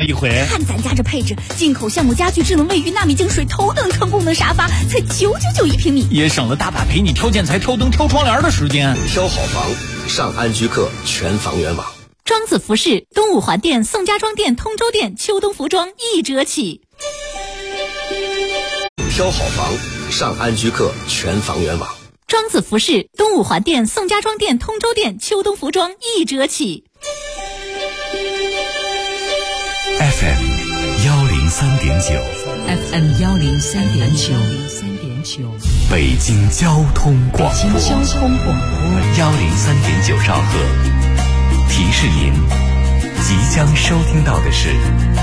一回？ 看咱家这配置，进口橡木家具智能卫浴纳米净水头等全功能沙发才999一平米， 也省了大把陪你挑建材、挑灯、挑窗帘的时间。 挑好房，上安居客全房源网。 庄子服饰东五环店、宋家庄店、通州店秋冬服装1折起。 挑好房，上安居客全房源网。 庄子服饰东五环店、宋家庄店、通州店秋冬服装1折起。 FM 103.9 FM 103.9 北京交通广播103.9兆赫。提示您，即将收听到的是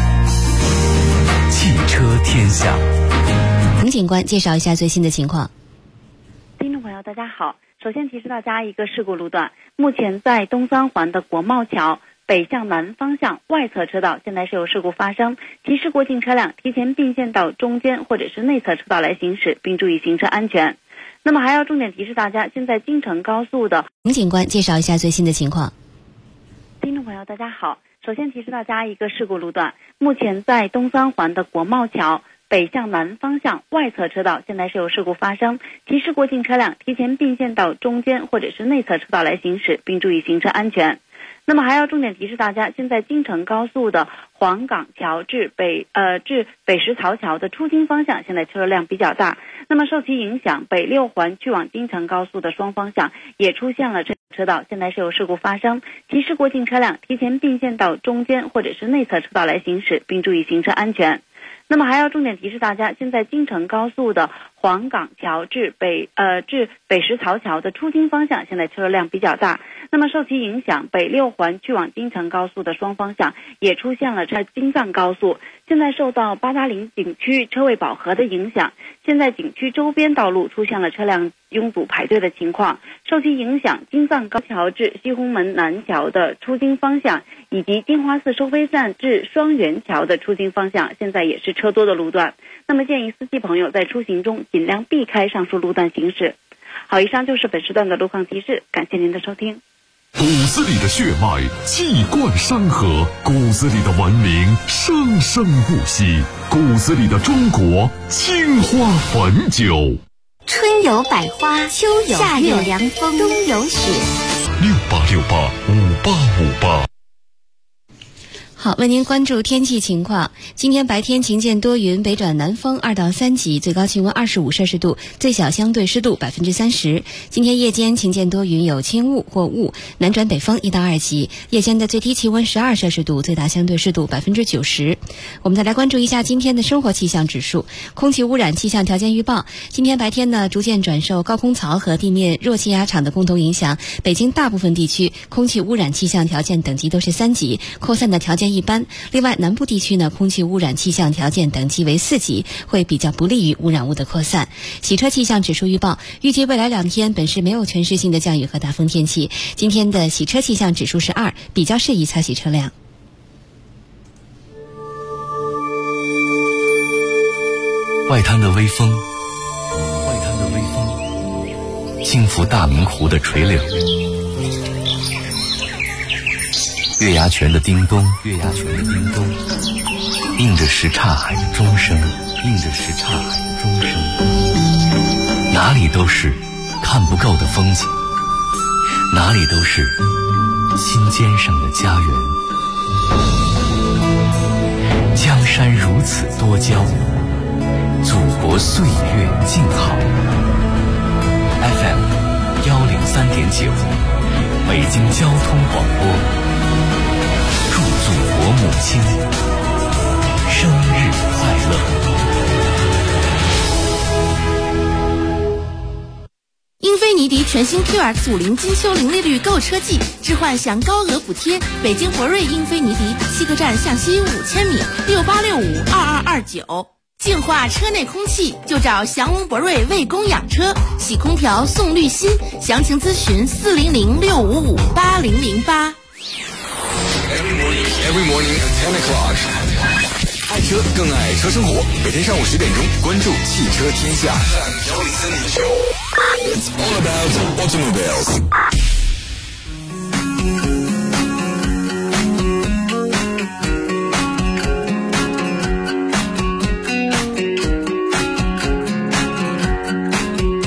汽车天下。 彭警官介绍一下最新的情况。 听众朋友大家好，首先提示大家一个事故路段，目前在东三环的国贸桥北向南方向外侧车道现在是有事故发生，提示过境车辆提前并线到中间或者是内侧车道来行驶，并注意行车安全。那么还要重点提示大家，现在京承高速的彭警官介绍一下最新的情况。 听众朋友大家好，首先提示大家一个事故路段，目前在东三环的国贸桥北向南方向外侧车道现在是有事故发生，提示过境车辆提前并线到中间或者是内侧车道来行驶，并注意行车安全。那么还要重点提示大家，现在京承高速的黄岗桥至北石槽桥的出京方向现在车辆比较大，那么受其影响，北六环去往京承高速的双方向也出现了车道现在是有事故发生，提示过境车辆提前并线到中间或者是内侧车道来行驶，并注意行车安全。那么还要重点提示大家，现在京承高速的黄岗桥至北石槽桥的出京方向现在车辆比较大，那么受其影响，北六环去往京承高速的双方向也出现了京藏高速，现在受到八达岭景区车位饱和的影响，现在景区周边道路出现了车辆拥堵排队的情况，受其影响，京藏高桥至西红门南桥的出京方向以及金华寺收费站至双元桥的出京方向现在也是车多的路段，那么建议司机朋友在出行中尽量避开上述路段行驶。好，以上就是本时段的路况提示，感谢您的收听。 骨子里的血脉气贯山河，骨子里的文明生生不息，骨子里的中国青花汾酒。 春有百花，秋有夏有凉风，冬有雪。 68685858。 好，为您关注天气情况。今天白天晴间多云，北转南风2到3级，最高气温25摄氏度，最小相对湿度30%。今天夜间晴间多云，有轻雾或雾，南转北风1到2级，夜间的最低气温12摄氏度，最大相对湿度90%。我们再来关注一下今天的生活气象指数。空气污染气象条件预报，今天白天呢，逐渐转受高空槽和地面弱气压场的共同影响，北京大部分地区空气污染气象条件等级都是3级，扩散的条件一般。另外南部地区呢，空气污染气象条件等级为4级，会比较不利于污染物的扩散。洗车气象指数预报，预计未来2天本市没有全市性的降雨和大风天气。今天的洗车气象指数是2，比较适宜擦洗车辆。 外滩的微风轻拂大明湖的垂柳，月牙泉的叮咚，映着什刹海的钟声，哪里都是看不够的风景，哪里都是心尖上的家园。江山如此多娇，祖国岁月静好。FM 103.9，北京交通广播，祝祖国母亲生日快乐。 英菲尼迪全新 QX50 金秋零利率购车季，置换享高额补贴。北京博瑞英菲尼迪西客站向西5000米，68652229。净化车内空气就找祥龙博瑞为供养车，洗空调送滤芯，详情咨询400-655-8008。 Every morning at 10 o'clock， 爱车更爱车生活。每天上午10点钟，关注汽车天下。It's all about automobiles。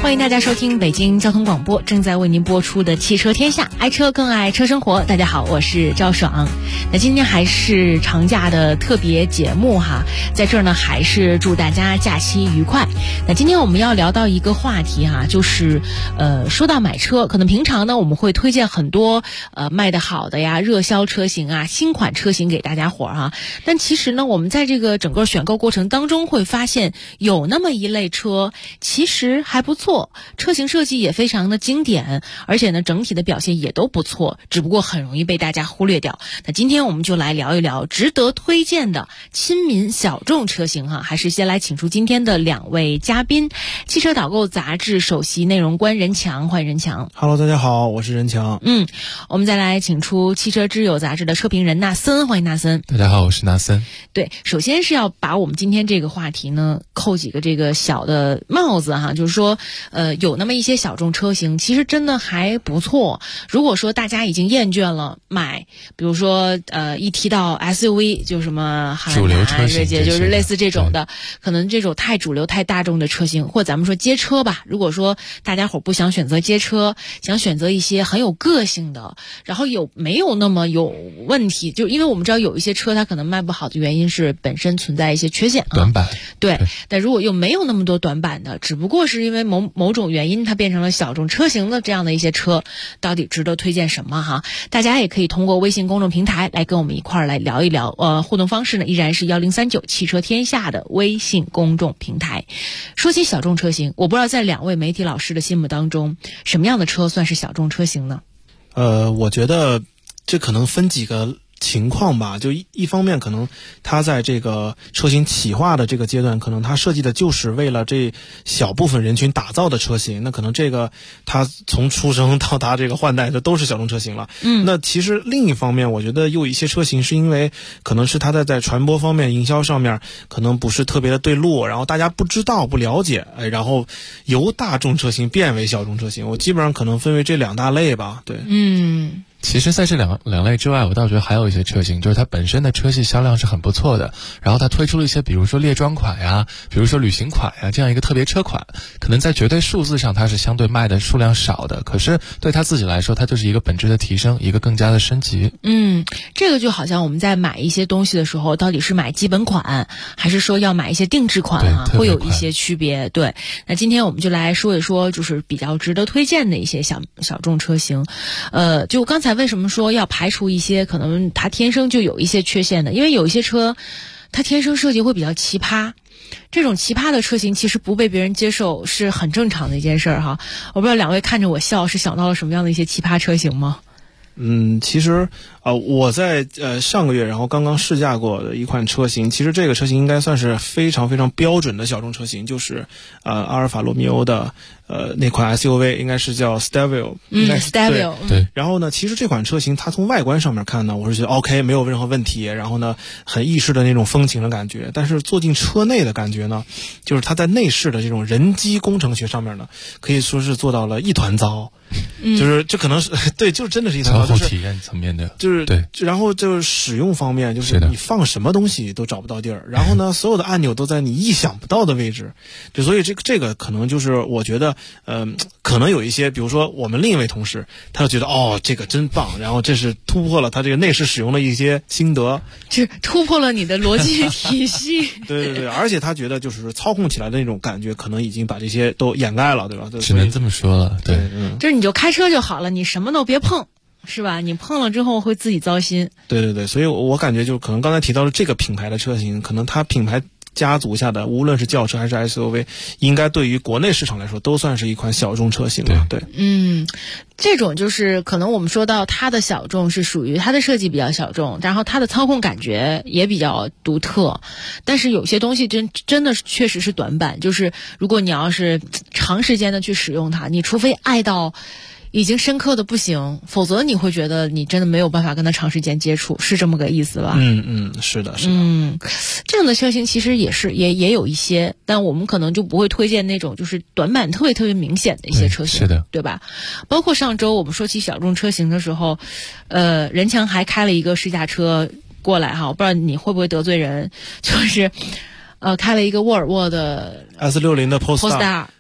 欢迎大家收听北京交通广播正在为您播出的汽车天下，爱车更爱车生活。大家好，我是赵爽。那今天还是长假的特别节目哈，在这儿呢还是祝大家假期愉快。那今天我们要聊到一个话题哈，就是说到买车，可能平常呢我们会推荐很多卖得好的呀、热销车型啊、新款车型给大家伙儿哈。但其实呢，我们在这个整个选购过程当中会发现，有那么一类车其实还不错，车型设计也非常的经典，而且呢整体的表现也都不错，只不过很容易被大家忽略掉。那今天我们就来聊一聊值得推荐的亲民小众车型哈。还是先来请出今天的两位嘉宾，汽车导购杂志首席内容官任强，欢迎任强。 Hello， 大家好，我是任强。 我们再来请出汽车之友杂志的车评人纳森，欢迎纳森。 大家好，我是纳森。 对，首先是要把我们今天这个话题呢扣几个这个小的帽子哈，就是说有那么一些小众车型其实真的还不错。如果说大家已经厌倦了买，比如说一提到 SUV 就什么汉主流车型， 就是类似这种的，可能这种太主流太大众的车型，或咱们说街车吧，如果说大家伙不想选择街车，想选择一些很有个性的，然后没有那么有问题，就因为我们知道有一些车它可能卖不好的原因是本身存在一些缺陷短板。 对，但如果又没有那么多短板的，只不过是因为某种原因它变成了小众车型的这样的一些车，到底值得推荐什么哈？大家也可以通过微信公众平台来跟我们一块儿来聊一聊。互动方式呢依然是1039汽车天下的微信公众平台。说起小众车型，我不知道在两位媒体老师的心目当中，什么样的车算是小众车型呢？ 我觉得这可能分几个情况吧。就一方面，可能它在这个车型企划的这个阶段，可能它设计的就是为了这小部分人群打造的车型，那可能这个它从出生到达这个换代，这都是小众车型了。那其实另一方面，我觉得有一些车型是因为可能是它在传播方面、营销上面可能不是特别的对路，然后大家不知道、不了解，然后由大众车型变为小众车型。我基本上可能分为这两大类吧。对， 其实在这两类之外，我倒觉得还有一些车型，就是它本身的车系销量是很不错的，然后它推出了一些比如说列装款呀，比如说旅行款呀，这样一个特别车款，可能在绝对数字上它是相对卖的数量少的，可是对它自己来说，它就是一个本质的提升，一个更加的升级。 这个就好像我们在买一些东西的时候，到底是买基本款还是说要买一些定制款啊，会有一些区别。对，那今天我们就来说一说就是比较值得推荐的一些小众车型。就刚才为什么说要排除一些可能它天生就有一些缺陷的？因为有一些车它天生设计会比较奇葩，这种奇葩的车型其实不被别人接受是很正常的一件事儿哈。我不知道两位看着我笑是想到了什么样的一些奇葩车型吗？ 其实我在上个月然后刚刚试驾过的一款车型，其实这个车型应该算是非常非常标准的小众车型，就是阿尔法罗密欧的那款 SUV 应该是叫 Stelvio。 Stelvio。 对。 然后呢，其实这款车型它从外观上面看呢，我是觉得 OK， 没有任何问题，然后呢很意式的那种风情的感觉，但是坐进车内的感觉呢，就是它在内饰的这种人机工程学上面呢，可以说是做到了一团糟。就是这可能是对，就是真的是一套交互体验层面的， 就是对， 然后就是使用方面，就是你放什么东西都找不到地儿，然后呢，所有的按钮都在你意想不到的位置，就所以这个可能就是我觉得，可能有一些，比如说我们另一位同事，他就觉得这个真棒，然后这是突破了他这个内饰使用的一些心得， 这突破了你的逻辑体系。 对，而且他觉得就是操控起来的那种感觉，可能已经把这些都掩盖了，对吧？ 只能这么说了，对， 就是你就开车就好了，你什么都别碰，是吧？你碰了之后会自己糟心。 对，所以我感觉就可能刚才提到的这个品牌的车型，可能它品牌家族下的无论是轿车还是 SUV， 应该对于国内市场来说都算是一款小众车型了。对， 这种就是可能我们说到它的小众是属于它的设计比较小众，然后它的操控感觉也比较独特，但是有些东西真的是确实是短板，就是如果你要是长时间的去使用它，你除非爱到已经深刻的不行，否则你会觉得你真的没有办法跟它长时间接触，是这么个意思吧？ 是的。 这样的车型其实也有一些，但我们可能就不会推荐那种就是短板特别明显的一些车型， 是的， 对吧？包括上周我们说起小众车型的时候，任强还开了一个试驾车过来哈，我不知道你会不会得罪人，就是开了一个沃尔沃的 S60 的 Polestar。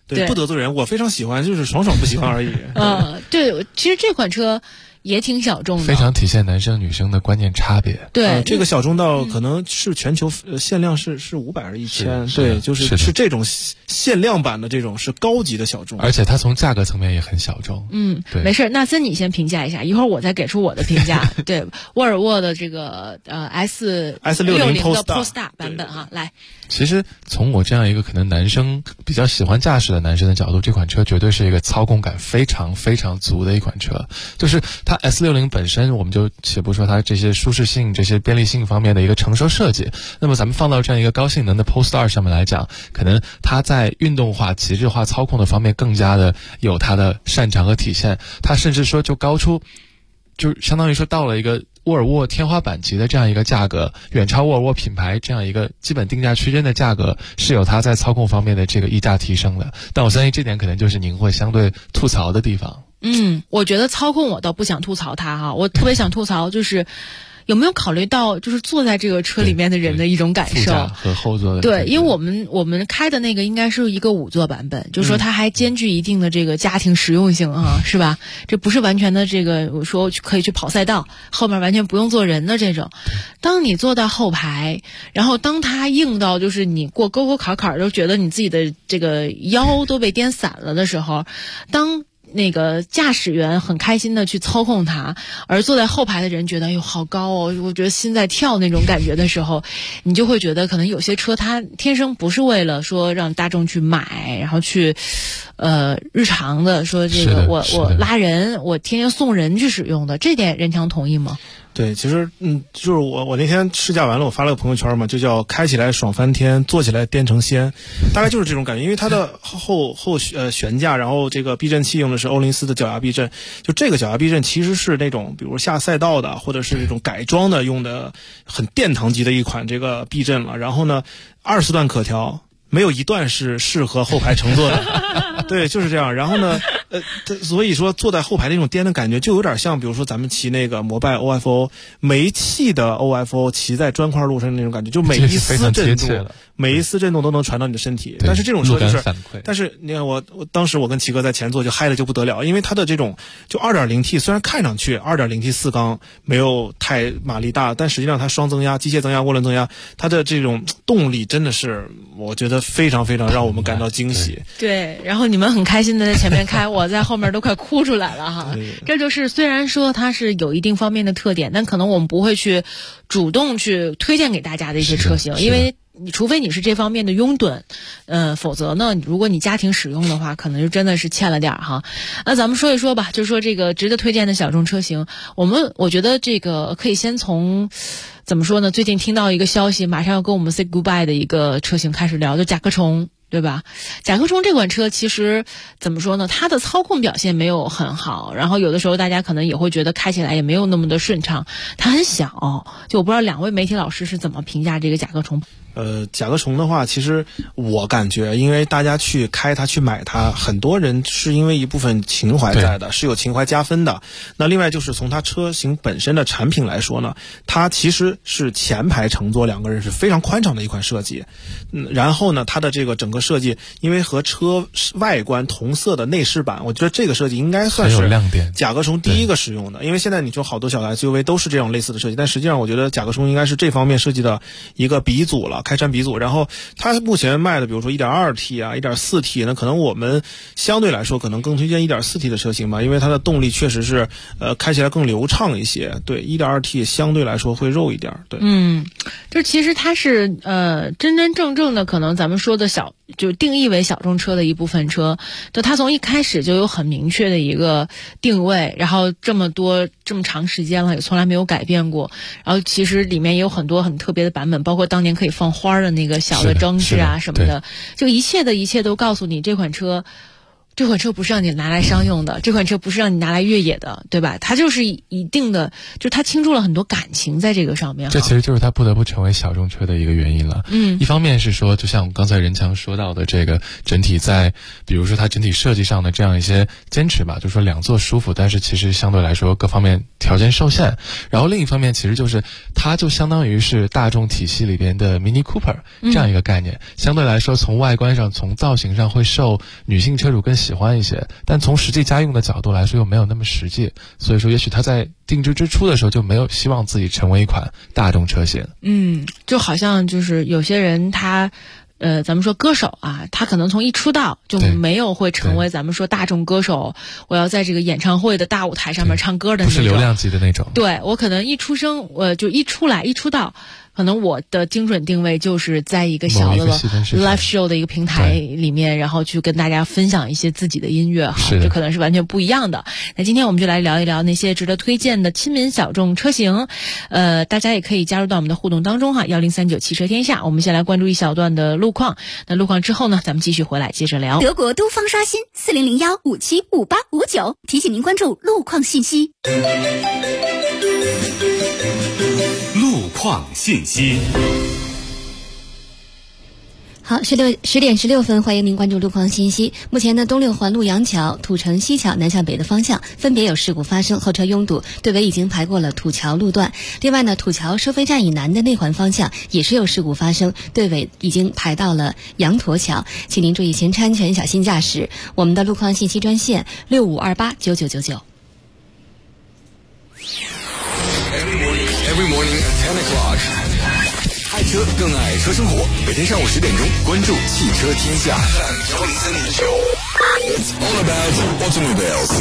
对，不得罪人，我非常喜欢，就是爽不喜欢而已。 对，其实这款车也挺小众的， 非常体现男生女生的观念差别。 对， 这个小众到可能是全球限量是500还是1000，对，就是这种限量版的这种是高级的小众， 而且它从价格层面也很小众。 对，没事，那森你先评价一下，一会儿我再给出我的评价。对，沃尔沃的这个S60 的 Polestar 版本哈，来。 其实从我这样一个可能男生比较喜欢驾驶的男生的角度，这款车绝对是一个操控感非常非常足的一款车。就是它 S60 本身，我们就且不说它这些舒适性、这些便利性方面的一个成熟设计，那么咱们放到这样一个高性能的 Polestar 上面来讲，可能它在运动化、极致化操控的方面更加的有它的擅长和体现。它甚至说就高出，就相当于说到了一个沃尔沃天花板级的这样一个价格，远超沃尔沃品牌这样一个基本定价区间的价格，是有它在操控方面的这个溢价提升的。但我相信这点可能就是您会相对吐槽的地方。 我觉得操控我倒不想吐槽它哈，我特别想吐槽就是有没有考虑到就是坐在这个车里面的人的一种感受， 副驾和后座的。 对，因为我们开的那个应该是一个5座版本，就是说它还兼具一定的这个家庭实用性啊，是吧？这不是完全的这个我说可以去跑赛道，后面完全不用坐人的这种。当你坐到后排，然后当它硬到就是你过沟沟坎坎都觉得你自己的这个腰都被颠散了的时候，当那个驾驶员很开心的去操控它，而坐在后排的人觉得哎呦好高哦，我觉得心在跳那种感觉的时候，你就会觉得可能有些车它天生不是为了说让大众去买，然后去日常的说这个我拉人，我天天送人去使用的，这点任强同意吗？ 对，其实就是我那天试驾完了，我发了个朋友圈嘛，就叫开起来爽翻天，坐起来颠成仙，大概就是这种感觉。因为它的后悬架，然后这个避震器用的是欧林斯的脚牙避震，就这个脚牙避震其实是那种比如下赛道的或者是这种改装的用的很殿堂级的一款这个避震了。然后呢，20段可调，没有一段是适合后排乘坐的。对，就是这样。然后呢所以说坐在后排那种颠的感觉就有点像比如说咱们骑那个摩拜 OFO 煤气的 OFO 骑在砖块路上那种感觉，就每一丝震动都能传到你的身体。但是这种车就是但是你看我当时我跟齐哥在前座就嗨的就不得了，因为它的这种就 2.0T 虽然看上去 2.0T 4缸没有太马力大，但实际上它双增压、机械增压、涡轮增压，它的这种动力真的是我觉得非常非常让我们感到惊喜。 对，然后你们很开心的在前面开，我在后面都快哭出来了哈。这就是虽然说它是有一定方面的特点，但可能我们不会去主动去推荐给大家的一些车型，因为除非你是这方面的拥趸，否则呢，如果你家庭使用的话，可能就真的是欠了点哈。那咱们说一说吧，就是说这个值得推荐的小众车型，我觉得这个可以先从怎么说呢？最近听到一个消息，马上要跟我们 say goodbye 的一个车型开始聊，就甲壳虫。对吧？甲壳虫这款车其实怎么说呢？它的操控表现没有很好，然后有的时候大家可能也会觉得开起来也没有那么的顺畅。它很小，就我不知道两位媒体老师是怎么评价这个甲壳虫。 甲壳虫的话，其实我感觉，因为大家去开它、去买它，很多人是因为一部分情怀在的，是有情怀加分的。那另外就是从它车型本身的产品来说呢，它其实是前排乘坐2个人是非常宽敞的一款设计。然后呢，它的这个整个设计，因为和车外观同色的内饰板，我觉得这个设计应该算是甲壳虫第一个使用的。因为现在你说好多小的 SUV 都是这种类似的设计，但实际上我觉得甲壳虫应该是这方面设计的一个鼻祖了。开山鼻祖。然后它目前卖的比如说 1.2T 啊 1.4T 呢，可能我们相对来说可能更推荐 1.4T 的车型吧，因为它的动力确实是开起来更流畅一些。对， 1.2T 相对来说会肉一点。对， 就其实它是真真正正的可能咱们说的就定义为小众车的一部分车，就它从一开始就有很明确的一个定位，然后这么长时间了也从来没有改变过。然后其实里面也有很多很特别的版本，包括当年可以放花的那个小的装置啊什么的，就一切都告诉你这款车这款车不是让你拿来商用的，这款车不是让你拿来越野的，对吧？它就是一定的，就它倾注了很多感情在这个上面。 这其实就是它不得不成为小众车的一个原因了。一方面是说，就像刚才任强说到的，这个整体在，比如说它整体设计上的这样一些坚持吧，就说两座舒服，但是其实相对来说各方面条件受限。然后另一方面，其实就是它就相当于是大众体系里边的 Mini Cooper 这样一个概念，相对来说从外观上、从造型上会受女性车主更喜欢一些，但从实际家用的角度来说又没有那么实际，所以说也许他在定制之初的时候就没有希望自己成为一款大众车型。 就好像就是有些人他咱们说歌手啊，他可能从一出道就没有会成为咱们说大众歌手，我要在这个演唱会的大舞台上面唱歌的那种， 不是流量级的那种。 对，我可能一出生就一出道，可能我的精准定位就是在一个小的 live show 的一个平台里面，然后去跟大家分享一些自己的音乐哈，这可能是完全不一样的。那今天我们就来聊一聊那些值得推荐的亲民小众车型，大家也可以加入到我们的互动当中哈，1039汽车天下。我们先来关注一小段的路况，那路况之后呢，咱们继续回来接着聊。 德国东方刷新4001575859，提醒您关注路况信息。 路况信息。 好，10点16分，欢迎您关注路况信息。目前呢，东六环路杨桥、土城西桥南向北的方向分别有事故发生，后车拥堵，队尾已经排过了土桥路段。另外呢，土桥收费站以南的内环方向也是有事故发生，队尾已经排到了羊驼桥，请您注意行车安全，小心驾驶。我们的路况信息专线65289999。 Every morning at 10 o'clock. 爱车更爱车生活，每天上午10点钟，关注汽车天下。It's all about automobiles.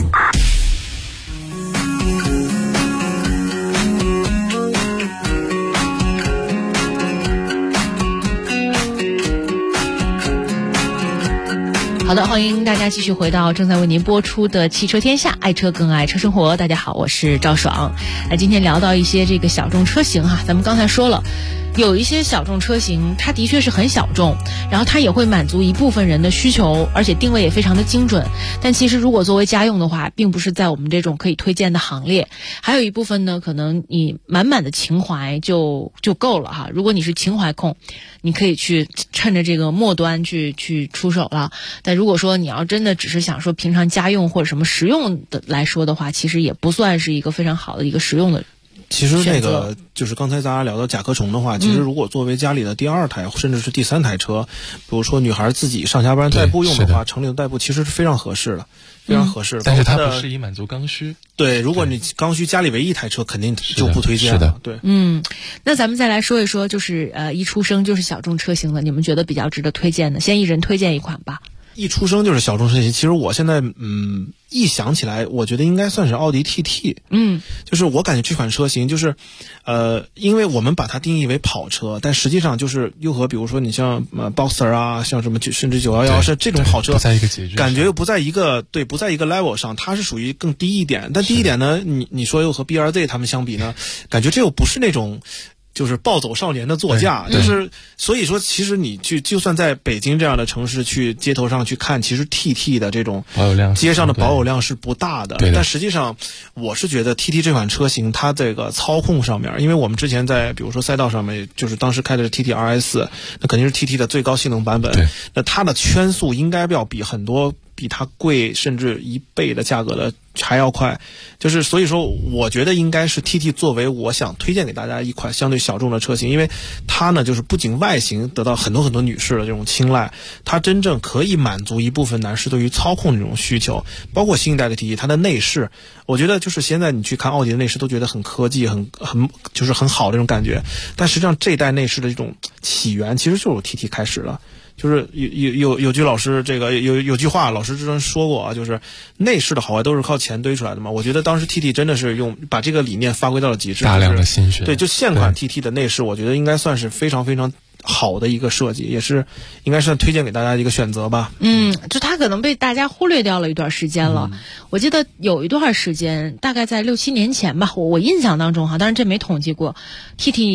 好的，欢迎大家继续回到正在为您播出的汽车天下，爱车更爱车生活。大家好，我是赵爽。今天聊到一些这个小众车型哈，咱们刚才说了，有一些小众车型它的确是很小众，然后它也会满足一部分人的需求，而且定位也非常的精准，但其实如果作为家用的话，并不是在我们这种可以推荐的行列。还有一部分呢，可能你满满的情怀就够了哈。如果你是情怀控，你可以去趁着这个末端去出手了，但如果说你要真的只是想说平常家用或者什么实用的来说的话，其实也不算是一个非常好的一个实用的。 其实那个就是刚才大家聊到甲壳虫的话，其实如果作为家里的第二台甚至是第三台车，比如说女孩自己上下班代步用的话，城里的代步其实是非常合适的，非常合适。 但是它不适宜满足刚需。 对，如果你刚需家里唯一一台车，肯定就不推荐了。 是的， 对。 那咱们再来说一说，就是一出生就是小众车型的，你们觉得比较值得推荐的，先一人推荐一款吧。 一出生就是小众车型，其实我现在一想起来，我觉得应该算是奥迪 TT。就是我感觉这款车型就是因为我们把它定义为跑车，但实际上就是又和比如说你像Boxer 啊，像什么甚至911是这种跑车， 不在一个节距， 感觉又不在一个不在一个 level 上，它是属于更低一点。但低一点呢，你说又和 BRZ 他们相比呢，感觉这又不是那种就是暴走少年的座驾，就是所以说其实你就算在北京这样的城市去街头上去看，其实 TT 的这种保有量街上的保有量是不大的。但实际上我是觉得 TT 这款车型它这个操控上面，因为我们之前在比如说赛道上面，就是当时开的是 TT RS， 那肯定是 TT 的最高性能版本，那它的圈速应该要比很多比它贵甚至1倍的价格的还要快，就是所以说我觉得应该是 TT 作为我想推荐给大家一款相对小众的车型，因为它呢就是不仅外形得到很多女士的这种青睐，它真正可以满足一部分男士对于操控这种需求，包括新一代的 TT 它的内饰，我觉得就是现在你去看奥迪的内饰都觉得很科技很就是很好这种感觉，但实际上这一代内饰的这种起源其实就是 TT 开始了。就是有句老师这个有句话老师之前说过啊，就是内饰的好坏都是靠钱堆出来的嘛。我觉得当时 TT 真的是把这个理念发挥到了极致， 大量的心血。 对，就现款 TT 的内饰，我觉得应该算是非常非常好的一个设计，也是应该是推荐给大家一个选择吧。 就它可能被大家忽略掉了一段时间了。我记得有一段时间，大概在6-7年前吧，我印象当中哈，当然这没统计过，TT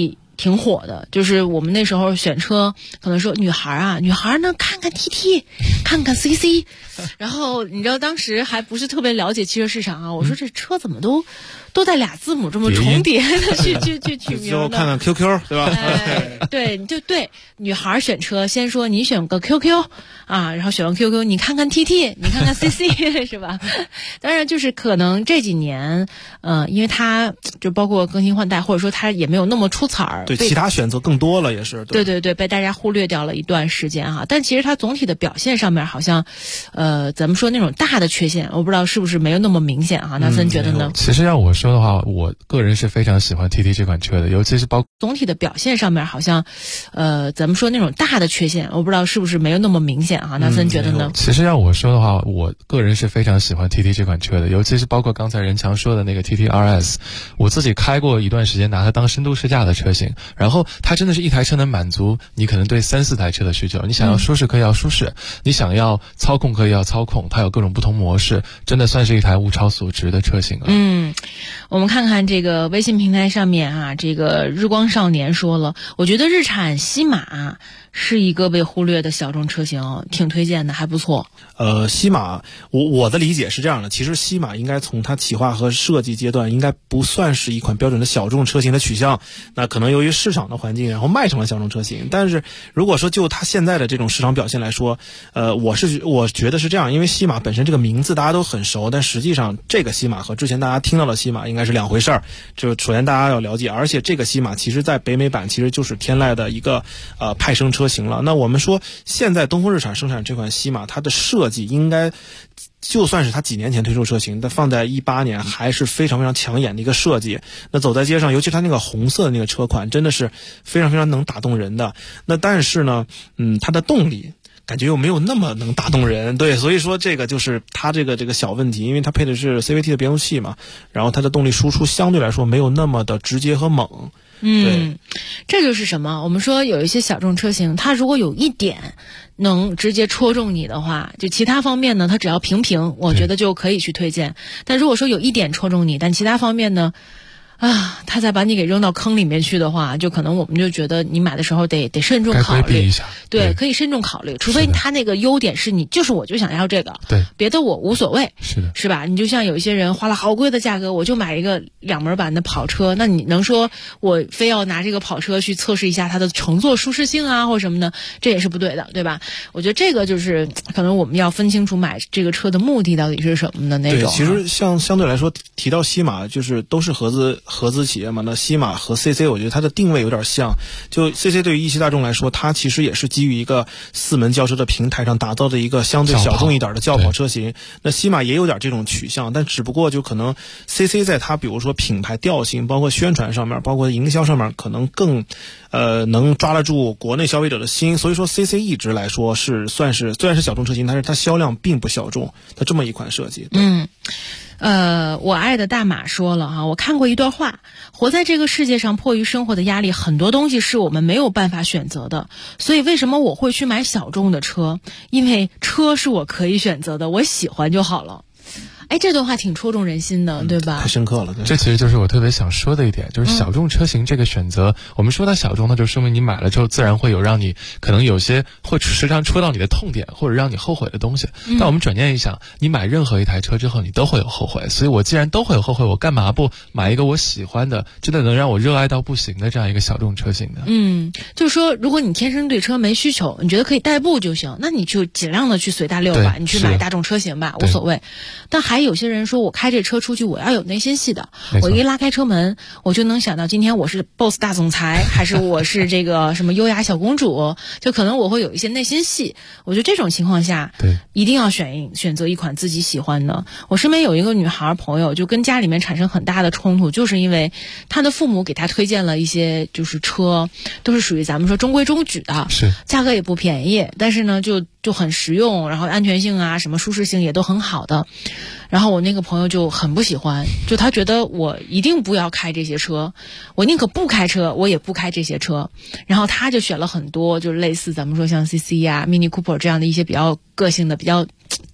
挺火的，就是我们那时候选车，可能说女孩呢看看 TT， 看看 CC， 然后你知道当时还不是特别了解汽车市场啊，我说这车怎么都带俩字母这么重叠的去取名的， 就看看 QQ 对吧？ 对，就对，女孩选车先说你选个 QQ 啊，然后选完 QQ 你看看 TT， 你看看 CC 是吧？当然就是可能这几年，因为它就包括更新换代，或者说它也没有那么出彩儿， 对，其他选择更多了也是。 对，被大家忽略掉了一段时间哈。但其实它总体的表现上面好像，咱们说那种大的缺陷，我不知道是不是没有那么明显哈。那森觉得呢？ 其实要我说的话，我个人是非常喜欢 TT 这款车的，尤其是包括总体的表现上面好像，咱们说那种大的缺陷，我不知道是不是没有那么明显哈。那森觉得呢？ 其实要我说的话，我个人是非常喜欢 TT 这款车的，尤其是包括刚才任强说的那个 TT RS， 我自己开过一段时间，拿它当深度试驾的车型，然后它真的是一台车能满足你可能对3-4台车的需求，你想要舒适可以要舒适，你想要操控可以要操控，它有各种不同模式，真的算是一台物超所值的车型了。 我们看看这个微信平台上面啊，这个日光少年说了，我觉得日产西马是一个被忽略的小众车型，挺推荐的，还不错。 西马，我的理解是这样的，其实西马应该从它企划和设计阶段，应该不算是一款标准的小众车型的取向。那可能由于市场的环境，然后卖成了小众车型。但是如果说就它现在的这种市场表现来说，我觉得是这样，因为西马本身这个名字大家都很熟，但实际上这个西马和之前大家听到的西马应该是两回事儿。就首先大家要了解，而且这个西马其实在北美版其实就是天籁的一个派生车型了。那我们说现在东风日产生产这款西马，它的设计应该就算是它几年前推出车型，但放在18年还是非常非常抢眼的一个设计。那走在街上，尤其它那个红色的那个车款，真的是非常非常能打动人的。那但是呢，它的动力感觉又没有那么能打动人，对，所以说这个就是它这个小问题，因为它配的是 CVT 的变速器嘛，然后它的动力输出相对来说没有那么的直接和猛。 这就是什么？我们说有一些小众车型，它如果有一点能直接戳中你的话，就其他方面呢，它只要平，我觉得就可以去推荐。但如果说有一点戳中你，但其他方面呢，他再把你给扔到坑里面去的话，就可能我们就觉得你买的时候得慎重考虑一下。对，可以慎重考虑，除非他那个优点是你我就想要这个， 对， 别的我无所谓， 是吧？你就像有一些人花了好贵的价格，我就买一个2门版的跑车，那你能说我非要拿这个跑车去测试一下它的乘坐舒适性啊，或什么的，这也是不对的，对吧？我觉得这个就是可能我们要分清楚买这个车的目的到底是什么的那种。 对，其实相对来说提到西马，就是都是合资企业嘛，那西马和 CC 我觉得它的定位有点像，就 CC 对于一汽大众来说，它其实也是基于一个4门轿车的平台上打造的一个相对小众一点的轿跑车型。那西马也有点这种取向，但只不过就可能 CC 在它比如说品牌调性，包括宣传上面，包括营销上面，可能更能抓得住国内消费者的心。所以说 CC 一直来说是算是虽然是小众车型，但是它销量并不小众，它这么一款设计。 我爱的大马说了哈，我看过一段话，活在这个世界上，迫于生活的压力，很多东西是我们没有办法选择的。所以为什么我会去买小众的车？因为车是我可以选择的，我喜欢就好了。这段话挺戳中人心的，对吧？ 太深刻了。 这其实就是我特别想说的一点，就是小众车型这个选择，我们说它小众，那就说明你买了之后自然会有让你可能有些会时常戳到你的痛点，或者让你后悔的东西。但我们转念一想，你买任何一台车之后，你都会有后悔，所以我既然都会有后悔，我干嘛不买一个我喜欢的，真的能让我热爱到不行的这样一个小众车型呢？ 就是说，如果你天生对车没需求，你觉得可以代步就行，那你就尽量的去随大溜吧，你去买大众车型吧，无所谓。但还有些人说，我开这车出去，我要有内心戏的。我一拉开车门，我就能想到今天我是 boss 大总裁，还是我是这个什么优雅小公主，就可能我会有一些内心戏。我觉得这种情况下，一定要选择一款自己喜欢的。我身边有一个女孩朋友，就跟家里面产生很大的冲突，就是因为她的父母给她推荐了一些就是车，都是属于咱们说中规中矩的，价格也不便宜，但是呢就很实用，然后安全性啊什么舒适性也都很好的。然后我那个朋友就很不喜欢，就他觉得我一定不要开这些车，我宁可不开车，我也不开这些车。然后他就选了很多，就是类似咱们说像 CC 啊、Mini Cooper 这样的一些比较个性的、比较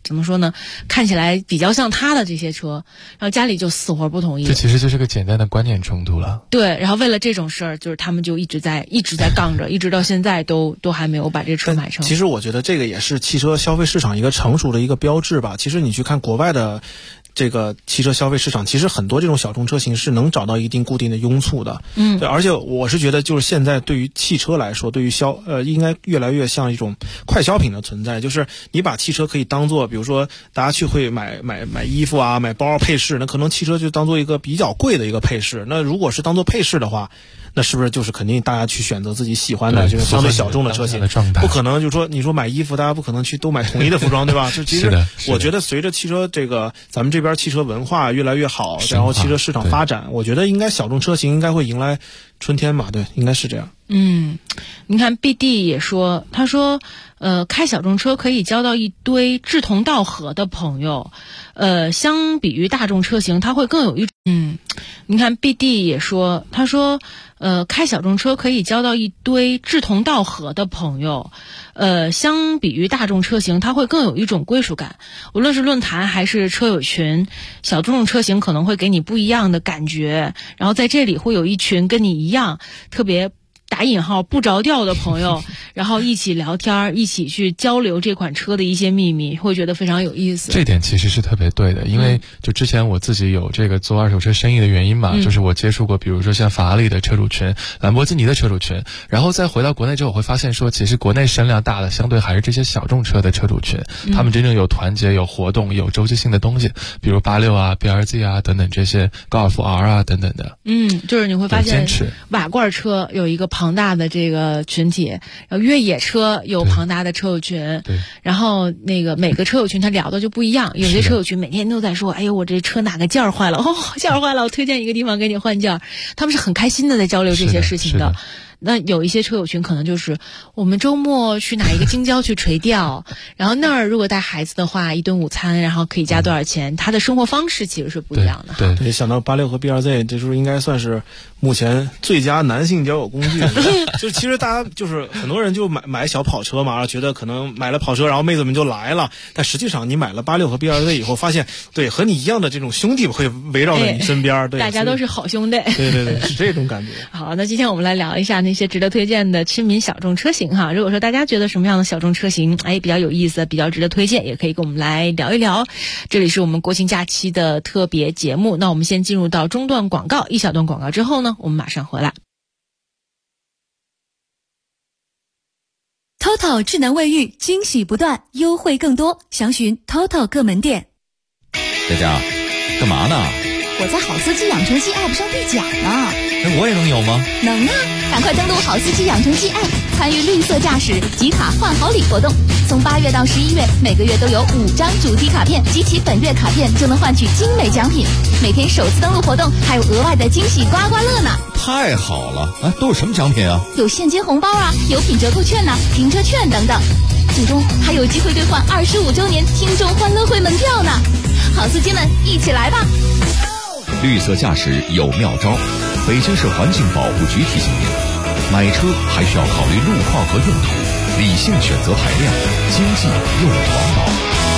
怎么说呢，看起来比较像他的这些车，然后家里就死活不同意。 这其实就是个简单的观念冲突了。 对，然后为了这种事儿，就是他们就一直在杠着，一直到现在都还没有把这车买成。 其实我觉得这个也是汽车消费市场一个成熟的一个标志吧。其实你去看国外的这个汽车消费市场，其实很多这种小众车型是能找到一定固定的拥簇的。对，而且我是觉得就是现在对于汽车来说，对于应该越来越像一种快消品的存在，就是你把汽车可以当做，比如说大家去会买衣服啊，买包配饰，那可能汽车就当做一个比较贵的一个配饰。那如果是当做配饰的话，那是不是就是肯定大家去选择自己喜欢的，就是相对小众的车型？不可能就是说你说买衣服，大家不可能去都买统一的服装，对吧？就其实我觉得随着汽车这个咱们这边汽车文化越来越好，然后汽车市场发展，我觉得应该小众车型应该会迎来春天吧？对，应该是这样。 你看 BD 也说，他说开小众车可以交到一堆志同道合的朋友，相比于大众车型，它会更有你看 BD 也说，他说开小众车可以交到一堆志同道合的朋友，相比于大众车型，它会更有一种归属感。无论是论坛还是车友群，小众车型可能会给你不一样的感觉，然后在这里会有一群跟你一样特别打引号不着调的朋友，然后一起聊天，一起去交流这款车的一些秘密，会觉得非常有意思。 这点其实是特别对的，因为就之前我自己有这个做二手车生意的原因嘛，就是我接触过比如说像法拉利的车主群、兰博基尼的车主群，然后再回到国内之后，我会发现说其实国内声量大的相对还是这些小众车的车主群，他们真正有团结、有活动、有周期性的东西，比如86啊、BRZ 啊等等这些，高尔夫 R 啊等等的。 就是你会发现瓦罐车有一个庞大的这个群体，然后越野车有庞大的车友群，然后那个每个车友群他聊的就不一样，有些车友群每天都在说，哎呦我这车哪个件儿坏了，件儿坏了，我推荐一个地方给你换件儿，他们是很开心的在交流这些事情的。那有一些车友群可能就是我们周末去哪一个京郊去垂钓，然后那儿如果带孩子的话，一顿午餐然后可以加多少钱，他的生活方式其实是不一样的。 对，想到86和 BRZ， 这就是应该算是目前最佳男性交友工具。就其实大家就是很多人就买小跑车嘛，觉得可能买了跑车然后妹子们就来了，但实际上你买了86和 BRZ 以后发现，对，和你一样的这种兄弟会围绕在你身边，对， 大家都是好兄弟。 对，是这种感觉。 好，那今天我们来聊一下那些值得推荐的亲民小众车型哈。如果说大家觉得什么样的小众车型比较有意思，比较值得推荐，也可以跟我们来聊一聊。这里是我们国庆假期的特别节目，那我们先进入到中段广告，一小段广告之后呢，我们马上回来。 TOTO 智能卫浴，惊喜不断，优惠更多，详询 TOTO 各门店。 佳佳，干嘛呢？ 我在好司机养成记 App 上兑奖呢。 那我也能有吗？ 能啊！赶快登录好司机养成记 App， 参与绿色驾驶集卡换好礼活动。从8月到11月，每个月都有5张主题卡片，集齐本月卡片就能换取精美奖品。每天首次登录活动还有额外的惊喜刮刮乐呢！ 太好了！都有什么奖品啊？ 有现金红包啊，有品折扣券呢，停车券等等。最终还有机会兑换25周年听众欢乐会门票呢！好司机们，一起来吧！ 绿色驾驶有妙招，北京市环境保护局提醒您：买车还需要考虑路况和用途，理性选择排量，经济又环保。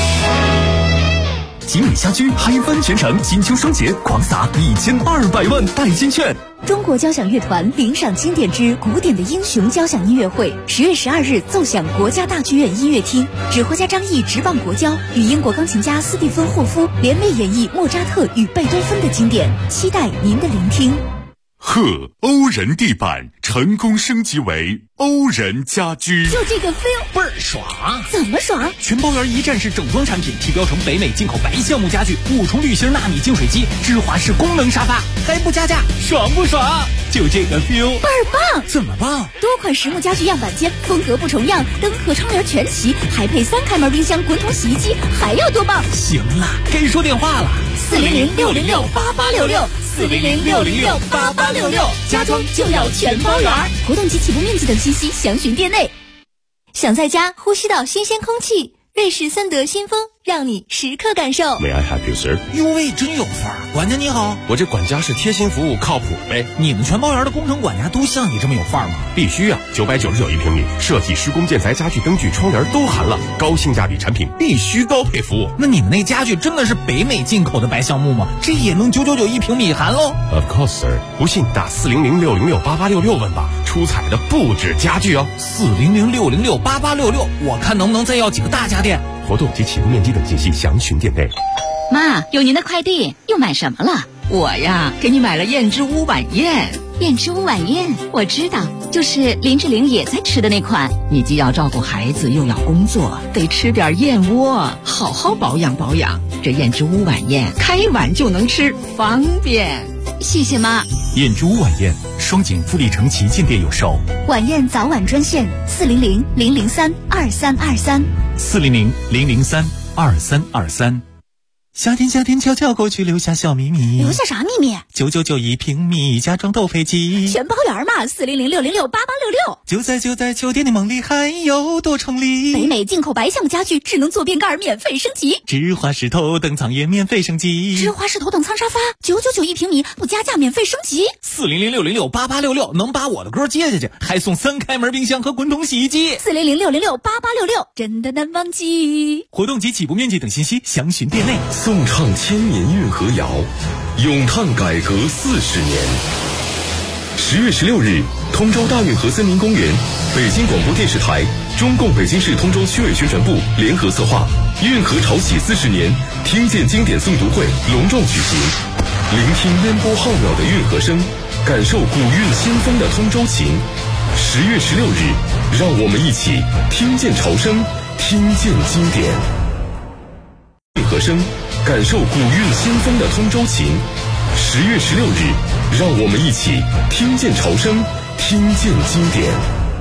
吉美家居嗨翻全城，金秋双节狂撒1200万代金券。 中国交响乐团领赏经典之古典的英雄交响音乐会10月12日奏响国家大剧院音乐厅，指挥家张毅直棒国交，与英国钢琴家斯蒂芬霍夫联袂演绎莫扎特与贝多芬的经典，期待您的聆听。 欧人地板成功升级为欧人家居， 就这个 feel 倍儿爽！ 怎么爽？ 全包圆一站式整装产品，提标成北美进口白橡木家具，5重滤芯纳米净水机，芝华士功能沙发，还不加价，爽不爽？就这个 feel 倍儿棒！ 怎么棒？ 多款实木家具样板间，风格不重样，灯和窗帘全齐，还配3开门冰箱、滚筒洗衣机，还要多棒？ 行了，该说电话了 ，400-606-8866，400-606-8866，家装就要全包圆。活动及起步面积等信息详询店内。想在家呼吸到新鲜空气，瑞士森德新风让你时刻感受。 May I help you, sir？ 哟喂，真有范儿！管家你好， 我这管家是贴心服务，靠谱呗。 你们全包园的工程管家都像你这么有范儿吗？ 必须啊！999一平米，设计、施工、建材、家具、灯具、窗帘都含了，高性价比产品必须高配服务。 那你们那家具真的是北美进口的白橡木吗？这也能999一平米含喽 ？Of course, sir。不信打400-606-8866问吧，出彩的不止家具哦。 400-606-8866，我看能不能再要几个大家电。 活动及起步面积等信息详询店内。 妈，有您的快递，又买什么了？我呀，给你买了燕之屋晚宴。 燕之屋晚宴，我知道，就是林志玲也在吃的那款。 你既要照顾孩子，又要工作，得吃点燕窝，好好保养保养。这燕之屋晚宴，开碗就能吃，方便。 谢谢妈。 燕之屋晚宴，双井富力城旗舰店有售。 晚宴早晚专线400-003-2323。 400-003-2323。夏天悄悄过去，留下小秘密。 留下啥秘密 ？999一平米，家装都配齐。 全包圆嘛，400-606-8866。 就在酒店的梦里，还有多重礼。 北美进口白橡木家具，智能坐便盖免费升级。 芝华士头等舱也免费升级。 芝华士头等舱沙发999一平米，不加价免费升级。 400-606-8866能把我的歌接下去，还送3开门冰箱和滚筒洗衣机。 400-606-8866真的难忘记。 活动及起步面积等信息详询店内。 颂唱千年运河谣，咏叹改革40年。10月16日，通州大运河森林公园，北京广播电视台、中共北京市通州区委宣传部联合策划运河潮起40年听见经典诵读会隆重举行，聆听烟波浩渺的运河声，感受古韵新风的通州情。10月16日，让我们一起听见潮声，听见经典。运河声，感受古韵新风的通州情。10月16日，让我们一起听见潮声，听见经典。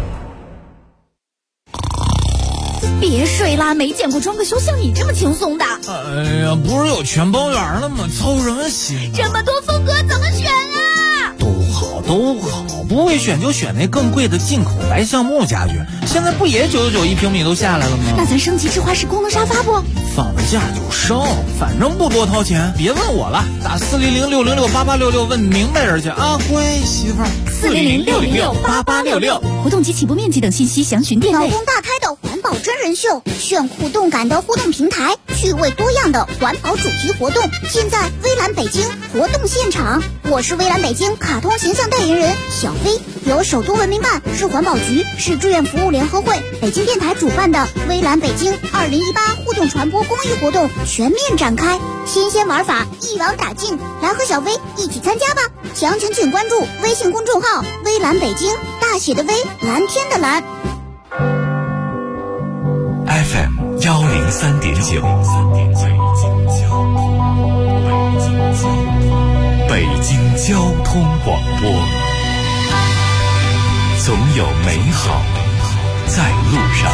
别睡啦，没见过装个修像你这么轻松的。 哎呀，不是有全包圆了吗？操什么心？ 这么多风格怎么选啊？ 都好，不会选就选那更贵的进口白橡木家具。现在不也999一平米都下来了吗？ 那咱升级芝华士功能沙发不？ 放了假就升，反正不多掏钱。别问我了，打400-606-8866问明白人去啊！乖媳妇儿。 400-606-8866。活动及起步面积等信息详询店内。 脑洞大开的环保真人秀，炫酷动感的互动平台，趣味多样的环保主题活动，现在微蓝北京活动现场。我是微蓝北京卡通形象代言人小飞，由首都文明办、市环保局、市志愿服务联合会、北京电台主办的微蓝北京2018互动传播公益活动全面展开，新鲜玩法一网打尽，来和小飞一起参加吧！详情请关注微信公众号微蓝北京，大写的微，蓝天的蓝。 FM 103.9，北京交通广播，总有美好在路上。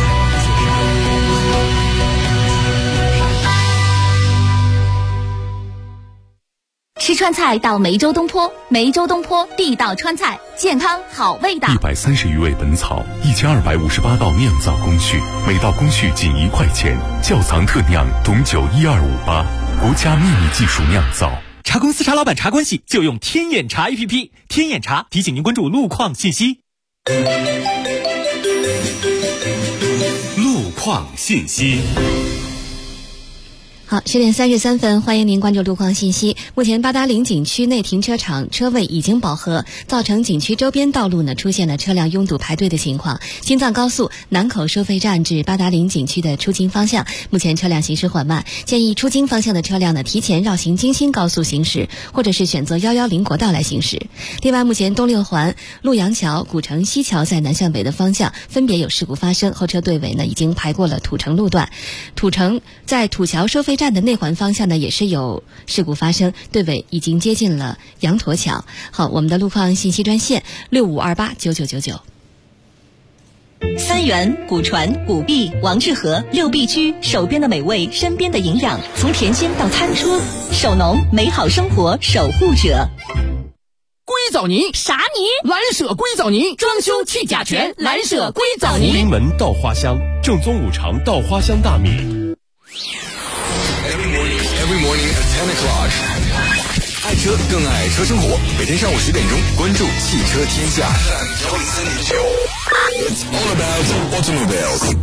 吃川菜到梅州东坡，梅州东坡地道川菜，健康好味道。 130余味本草，1258道酿造工序，每道工序仅1块钱。窖藏特酿董酒12588，国家秘密技术酿造。 茶公司茶老板茶关系就用天眼茶 APP， 天眼茶提醒您关注路况信息。 路况信息。 好，10点33分，欢迎您关注路况信息。目前八达岭景区内停车场车位已经饱和，造成景区周边道路呢出现了车辆拥堵排队的情况。京藏高速南口收费站至八达岭景区的出京方向，目前车辆行驶缓慢，建议出京方向的车辆呢提前绕行京新高速行驶，或者是选择110国道来行驶。另外，目前东六环陆阳桥、古城西桥在南向北的方向分别有事故发生，后车队尾呢已经排过了土城路段。土城在土桥收费站的内环方向呢也是有事故发生，队尾已经接近了羊驼桥。好，我们的路况信息专线65289999。 三元、古传、古碧、王致和6必居，手边的美味，身边的营养，从甜心到餐桌，手农美好生活守护者。 硅藻泥啥泥？ 蓝舍硅藻泥，装修去甲醛，蓝舍硅藻泥。 临门稻花香，正宗五常稻花香大米。 10 o'clock。爱车更爱车生活，每天上午10点钟关注汽车天下。It's all about automobiles。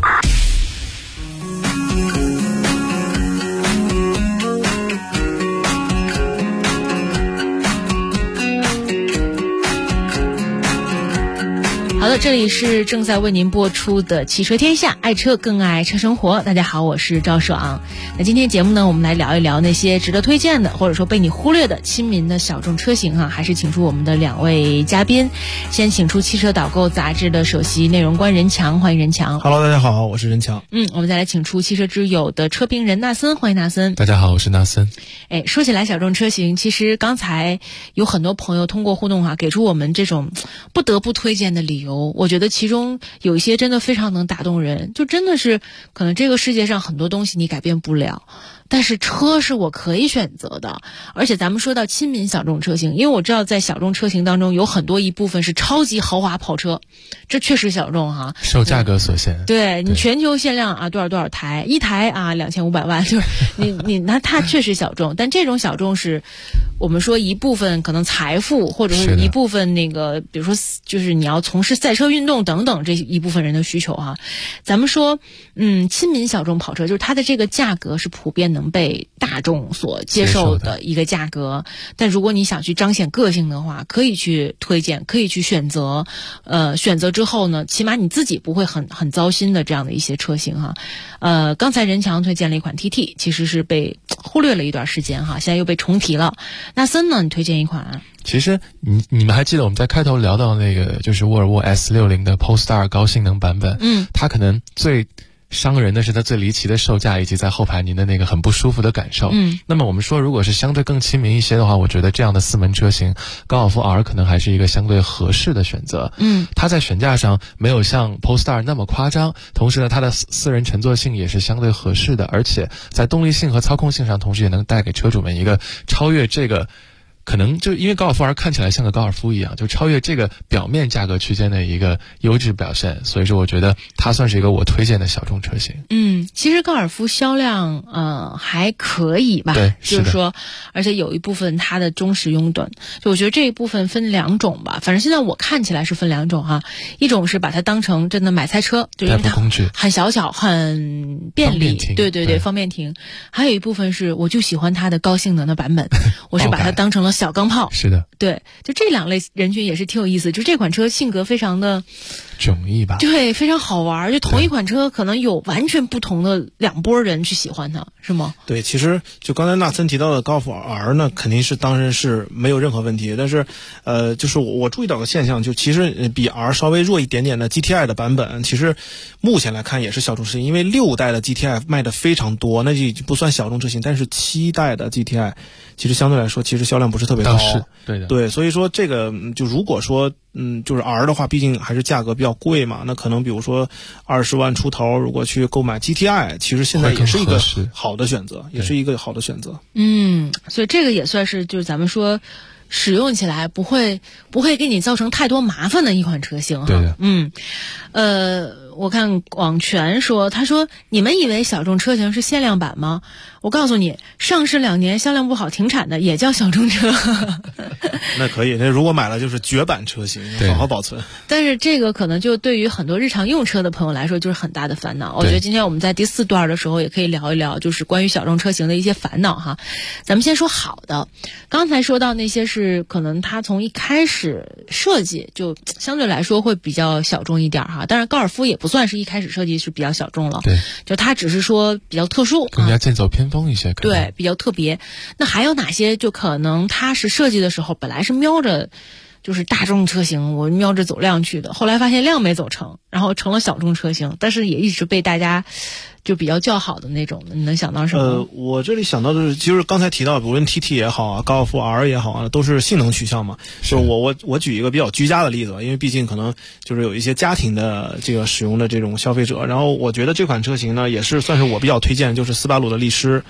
好的，这里是正在为您播出的汽车天下，爱车更爱车生活。大家好，我是赵爽。那今天节目呢，我们来聊一聊那些值得推荐的，或者说被你忽略的亲民的小众车型还是请出我们的2位嘉宾。先请出汽车导购杂志的首席内容官任强，欢迎任强。 Hello， 大家好，我是任强。 我们再来请出汽车之友的车评人纳森，欢迎纳森。 大家好，我是纳森。 说起来小众车型，其实刚才有很多朋友通过互动给出我们这种不得不推荐的理由。我觉得其中有一些真的非常能打动人，就真的是可能这个世界上很多东西你改变不了，但是车是我可以选择的。而且咱们说到亲民小众车型，因为我知道在小众车型当中有很多一部分是超级豪华跑车，这确实小众受价格所限。 对，你全球限量多少台，一台2500万，就是你那它确实小众，但这种小众是我们说一部分可能财富，或者是一部分那个比如说就是你要从事赛车运动等等这一部分人的需求咱们说亲民小众跑车就是它的这个价格是普遍能被大众所接受的一个价格，但如果你想去彰显个性的话，可以去推荐，可以去选择选择之后呢，起码你自己不会很糟心的这样的一些车型刚才任强推荐了一款 TT， 其实是被忽略了一段时间现在又被重提了。纳森呢，你推荐一款其实你们还记得我们在开头聊到那个就是沃尔沃 S60 的 Polestar 高性能版本，它可能最伤人的是它最离奇的售价，以及在后排您的那个很不舒服的感受。那么我们说如果是相对更亲民一些的话，我觉得这样的4门车型高尔夫 R 可能还是一个相对合适的选择。它在选价上没有像 Polestar 那么夸张，同时呢它的4人乘坐性也是相对合适的，而且在动力性和操控性上同时也能带给车主们一个超越这个可能就因为高尔夫 R 看起来像个高尔夫一样，就超越这个表面价格区间的一个优质表现，所以说我觉得它算是一个我推荐的小众车型。 其实高尔夫销量还可以吧， 对， 就是说而且有一部分它的忠实拥趸，就我觉得这一部分分2种吧，反正现在我看起来是分2种一种是把它当成真的买菜车，就因为它很小很便利，对方便停。还有一部分是我就喜欢它的高性能的版本我是把它当成了小钢炮。 是的， 对，就这2类人群也是挺有意思，就这款车性格非常的迥异吧， 对，非常好玩，就同一款车可能有完全不同的2拨人去喜欢它，是吗？ 对，其实就刚才纳森提到的高尔夫 R 呢，肯定是当然是没有任何问题，但是就是我注意到个现象，就其实比 R 稍微弱一点点的 GTI 的版本，其实目前来看也是小众车型，因为6代的 GTI 卖的非常多，那就已经不算小众车型，但是7代的 GTI 其实相对来说其实销量不是特别高， 对的， 对，所以说这个就如果说就是 R 的话，毕竟还是价格比较贵嘛，那可能比如说20万出头，如果去购买 GTI， 其实现在也是一个好的选择，也是一个好的选择。 所以这个也算是就是咱们说使用起来不会给你造成太多麻烦的一款车型对的。我看广泉说，他说你们以为小众车型是限量版吗？我告诉你，上市2年销量不好停产的也叫小众车。 那可以，那如果买了就是绝版车型，好好保存。 但是这个可能就对于很多日常用车的朋友来说就是很大的烦恼。我觉得今天我们在第4段的时候也可以聊一聊，就是关于小众车型的一些烦恼咱们先说好的，刚才说到那些是可能它从一开始设计就相对来说会比较小众一点当然高尔夫也不算是一开始设计是比较小众了， 对， 就它只是说比较特殊， 更加剑走偏锋一些， 对，比较特别。那还有哪些就可能它是设计的时候本来是瞄着就是大众车型，我瞄着走量去的，后来发现量没走成，然后成了小众车型，但是也一直被大家就比较叫好的那种，你能想到什么？ 我这里想到的是，就是刚才提到，无论 TT 也好高尔夫 R 也好都是性能取向嘛。就是我举一个比较居家的例子，因为毕竟可能就是有一些家庭的这个使用的这种消费者，然后我觉得这款车型呢，也是算是我比较推荐，就是斯巴鲁的力狮。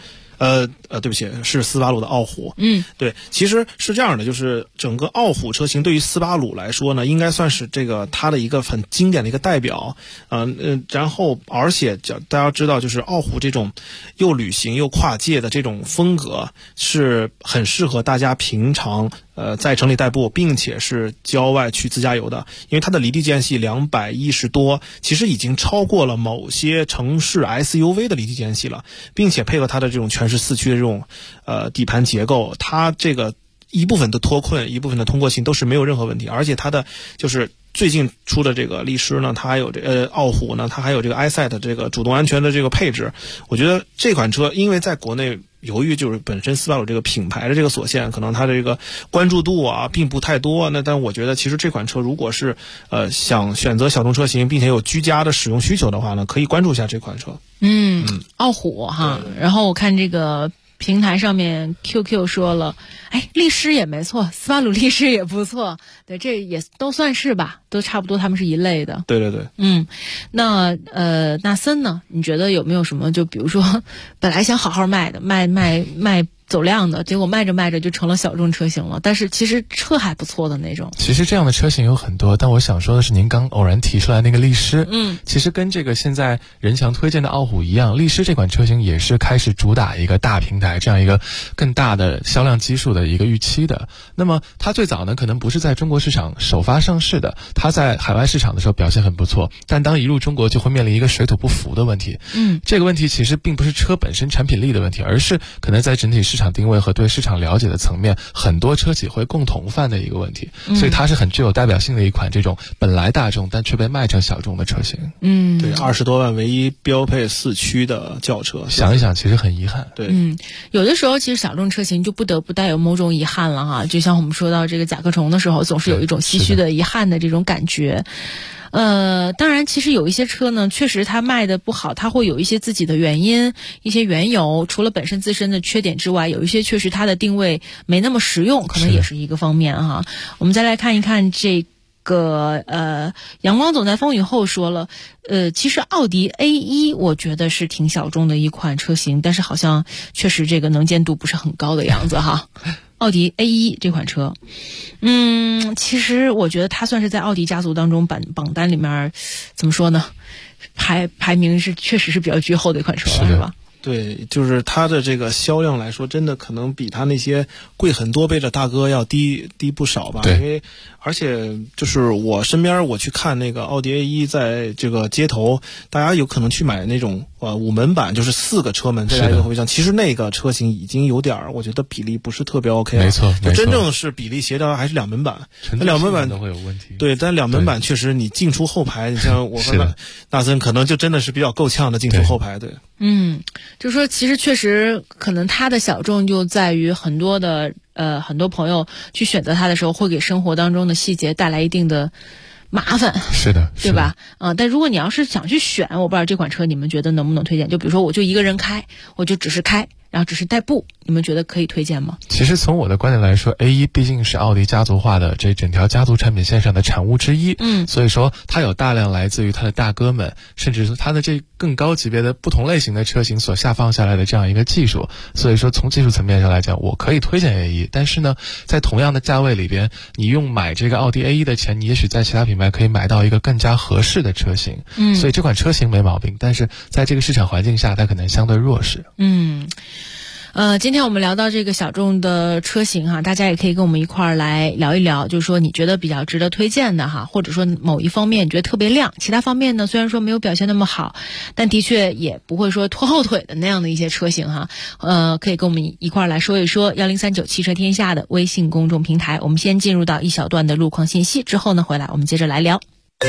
对不起，是斯巴鲁的傲虎。 对， 其实是这样的，就是整个傲虎车型对于斯巴鲁来说呢，应该算是这个它的一个很经典的一个代表。然后而且大家知道，就是傲虎这种又旅行又跨界的这种风格，是很适合大家平常在城里代步，并且是郊外去自驾游的，因为它的离地间隙210多，其实已经超过了某些城市 SUV 的离地间隙了，并且配合它的这种全时四驱的这种底盘结构，它这个一部分的脱困，一部分的通过性都是没有任何问题。而且它的就是最近出的这个力狮呢，它还有傲虎呢，它还有这个 iSight 这个主动安全的这个配置。我觉得这款车因为在国内由于就是本身斯巴鲁这个品牌的这个所限，可能它的这个关注度啊并不太多。但我觉得其实这款车如果是想选择小众车型，并且有居家的使用需求的话呢，可以关注一下这款车。 傲虎哈，然后我看这个平台上面 QQ 说了，力狮也没错，斯巴鲁力狮也不错，对，这也都算是吧，都差不多，他们是一类的。 对对对。 那纳森呢？你觉得有没有什么，就比如说本来想好好卖的，卖走量的，结果卖着卖着就成了小众车型了，但是其实车还不错的那种。 其实这样的车型有很多，但我想说的是您刚偶然提出来那个力狮，其实跟这个现在人强推荐的傲虎一样，力狮这款车型也是开始主打一个大平台这样一个更大的销量基数的一个预期的。那么它最早呢可能不是在中国市场首发上市的，它在海外市场的时候表现很不错，但当一入中国就会面临一个水土不服的问题。这个问题其实并不是车本身产品力的问题，而是可能在整体市场定位和对市场了解的层面，很多车企会共同犯的一个问题，所以它是很具有代表性的一款这种本来大众但却被卖成小众的车型。 对，20多万唯一标配4驱的轿车， 想一想其实很遗憾。 对， 有的时候其实小众车型就不得不带有某种遗憾了哈，就像我们说到这个甲壳虫的时候，总是有一种唏嘘的遗憾的这种感觉。当然其实有一些车呢确实它卖的不好，它会有一些自己的原因，一些缘由，除了本身自身的缺点之外，有一些确实它的定位没那么实用，可能也是一个方面哈。我们再来看一看这个阳光总在风雨后说了，其实奥迪 A1 我觉得是挺小众的一款车型，但是好像确实这个能见度不是很高的样子哈。奥迪 A1 这款车，其实我觉得它算是在奥迪家族当中榜单里面怎么说呢，排名是确实是比较居后的一款车了，是吧？ 对，就是它的这个销量来说，真的可能比它那些贵很多倍的大哥要低不少吧。 对， 因为而且就是我身边我去看那个奥迪 A1，在这个街头，大家有可能去买那种5门版，就是4个车门再加一个后备箱。其实那个车型已经有点，我觉得比例不是特别 OK 了。 没错， 就真正是比例协调还是2门版。那2门版都会有问题。 对，但2门版确实你进出后排，你像我和纳森可能就真的是比较够呛的进出后排。对。 就是说其实确实可能它的小众就在于很多朋友去选择它的时候，会给生活当中的细节带来一定的麻烦。 是的， 对吧？但如果你要是想去选，我不知道这款车你们觉得能不能推荐？就比如说我就一个人开，我就只是开，然后只是代步，你们觉得可以推荐吗？ 其实从我的观点来说 ，A1 毕竟是奥迪家族化的这整条家族产品线上的产物之一，所以说它有大量来自于它的大哥们，甚至是它的这更高级别的不同类型的车型所下放下来的这样一个技术，所以说从技术层面上来讲，我可以推荐 A1。但是呢，在同样的价位里边，你用买这个奥迪 A1 的钱，你也许在其他品牌可以买到一个更加合适的车型。所以这款车型没毛病，但是在这个市场环境下，它可能相对弱势。 今天我们聊到这个小众的车型哈，大家也可以跟我们一块儿来聊一聊，就是说你觉得比较值得推荐的哈，或者说某一方面你觉得特别亮，其他方面呢虽然说没有表现那么好，但的确也不会说拖后腿的那样的一些车型哈，可以跟我们一块儿来说一说。1039汽车天下的微信公众平台，我们先进入到一小段的路况信息，之后呢回来我们接着来聊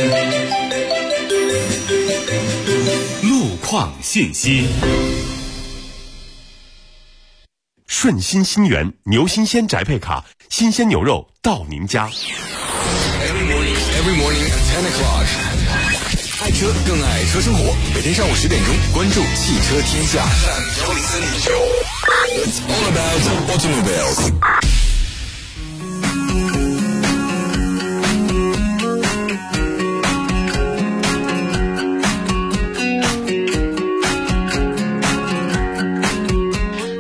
路况信息。顺心新源牛新鲜宅配卡，新鲜牛肉到您家。 Every morning at 10 o'clock， 爱车更爱车生活，每天上午10点钟关注汽车天下。It's all about automobiles。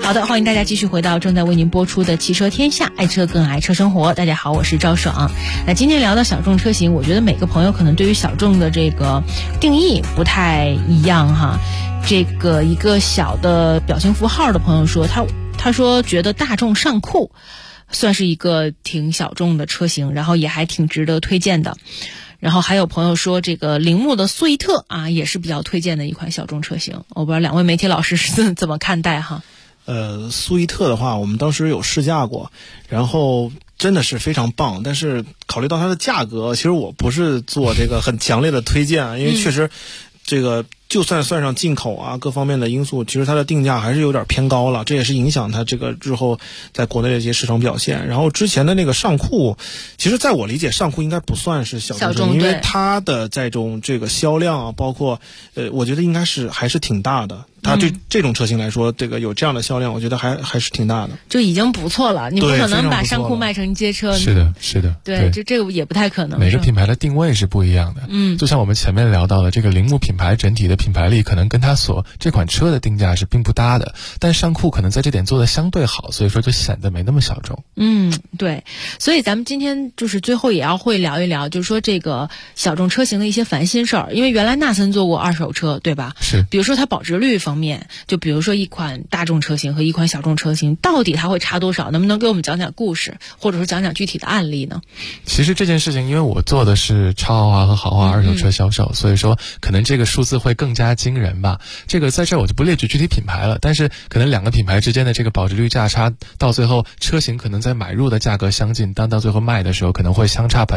好的，欢迎大家继续回到正在为您播出的汽车天下，爱车更爱车生活。大家好，我是赵爽。那今天聊到小众车型，我觉得每个朋友可能对于小众的这个定义不太一样哈。这个一个小的表情符号的朋友说，他说觉得大众尚酷算是一个挺小众的车型，然后也还挺值得推荐的。然后还有朋友说，这个铃木的速逸特啊，也是比较推荐的一款小众车型。我不知道两位媒体老师是怎么看待哈？ 速逸特的话，我们当时有试驾过，然后真的是非常棒。但是考虑到它的价格，其实我不是做这个很强烈的推荐啊，因为确实这个就算上进口啊各方面的因素，其实它的定价还是有点偏高了，这也是影响它这个日后在国内的一些市场表现。然后之前的那个尚酷，其实在我理解上酷应该不算是小众，因为它的这种这个销量啊，包括我觉得应该是还是挺大的。它对这种车型来说，这个有这样的销量，我觉得还是挺大的， 就已经不错了。你不可能把尚酷卖成街车， 是的， 对，这个也不太可能。 每个品牌的定位是不一样的，就像我们前面聊到的，这个铃木品牌整体的品牌力可能跟它这款车的定价是并不搭的，但尚酷可能在这点做的相对好，所以说就显得没那么小众。 对，所以咱们今天就是最后也会聊一聊，就是说这个小众车型的一些烦心事儿。因为原来纳森做过二手车，对吧？ 是， 比如说它保值率方面，就比如说一款大众车型和一款小众车型，到底它会差多少？能不能给我们讲讲故事，或者说讲讲具体的案例呢？ 其实这件事情，因为我做的是超豪华和豪华二手车销售，所以说可能这个数字会更加惊人吧。这个在这我就不列举具体品牌了，但是可能两个品牌之间的这个保值率价差，到最后车型可能在买入的价格相近，但到最后卖的时候可能会相差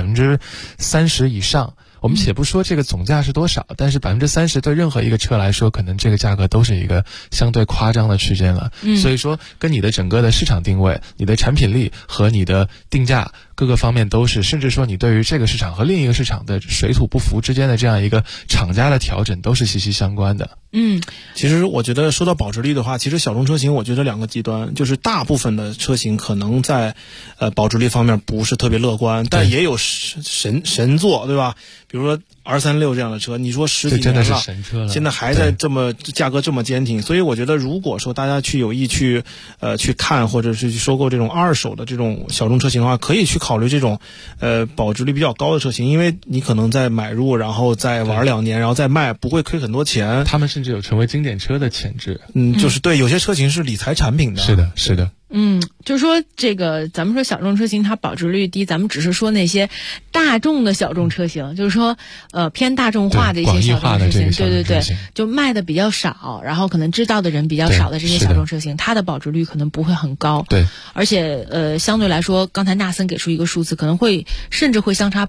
30%以上。我们且不说这个总价是多少，但是30%对任何一个车来说，可能这个价格都是一个相对夸张的区间了。所以说跟你的整个的市场定位、你的产品力和你的定价各个方面都是，甚至说你对于这个市场和另一个市场的水土不服之间的这样一个厂家的调整都是息息相关的。 其实我觉得说到保值率的话，其实小众车型我觉得两个极端，就是大部分的车型可能在保值率方面不是特别乐观，但也有神作，对吧？比如说R36这样的车，你说10几年了， 真的是神车了， 现在还在这么价格这么坚挺，所以我觉得如果说大家有意去看或者是去收购这种二手的这种小众车型的话，可以去考虑这种保值率比较高的车型，因为你可能在买入，然后再玩2年，然后再卖，不会亏很多钱。 他们甚至有成为经典车的潜质。 就是对，有些车型是理财产品的。 是的。 就是说这个咱们说小众车型它保值率低，咱们只是说那些大众的小众车型，就是说偏大众化的一些小众车型，对，就卖的比较少，然后可能知道的人比较少的这些小众车型，它的保值率可能不会很高。 对， 而且相对来说，刚才纳森给出一个数字，可能甚至会相差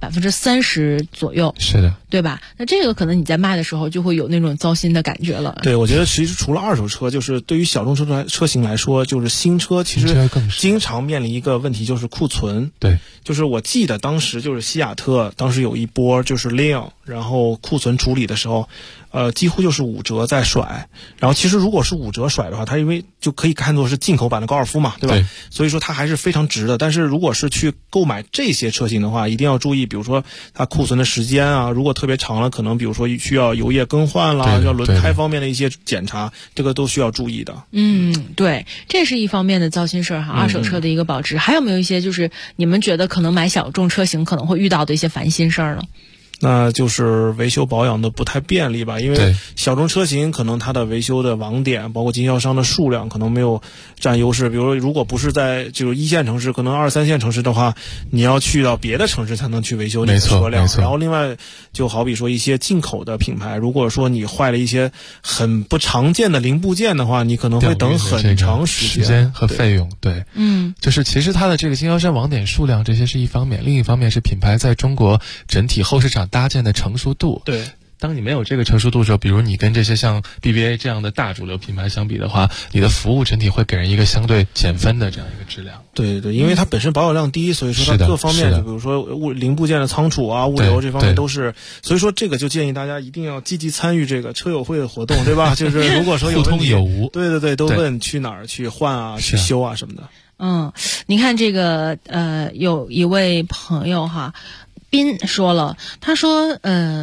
30%左右。 是的， 对吧？那这个可能你在卖的时候就会有那种糟心的感觉了。 对，我觉得其实除了二手车，就是对于小众车型来说，就是新车其实经常面临一个问题，就是库存。 对， 就是我记得当时就是西雅特当时有一波就是量，然后库存处理的时候几乎就是5折在甩。然后其实如果是5折甩的话，它因为就可以看作是进口版的高尔夫嘛，对吧？ 对， 所以说它还是非常值的。但是如果是去购买这些车型的话，一定要注意，比如说它库存的时间啊，如果特别长了，可能比如说需要油液更换啦，要轮胎方面的一些检查，这个都需要注意的。 对，这是一方面的糟心事儿哈，二手车的一个保值。还有没有一些就是你们觉得可能买小众车型可能会遇到的一些烦心事儿呢？ 那就是维修保养的不太便利吧，因为小众车型可能它的维修的网点包括经销商的数量可能没有占优势，比如如果不是在就是1线城市，可能2、3线城市的话，你要去到别的城市才能去维修你的车辆。然后另外就好比说一些进口的品牌，如果说你坏了一些很不常见的零部件的话，你可能会等很长时间和费用。对，就是其实它的这个经销商网点数量这些是一方面，另一方面是品牌在中国整体后市场搭建的成熟度。 对， 当你没有这个成熟度的时候，比如你跟这些像 BBA 这样的大主流品牌相比的话，你的服务整体会给人一个相对减分的这样一个质量。 对，因为它本身保有量低，所以说它各方面，就比如说零部件的仓储啊、物流这方面都是，所以说这个就建议大家一定要积极参与这个车友会的活动，对吧？就是如果说有问题， 互通有无， 对，都问去哪儿去换啊、去修啊什么的。 你看这个有一位朋友哈。斌说了，他说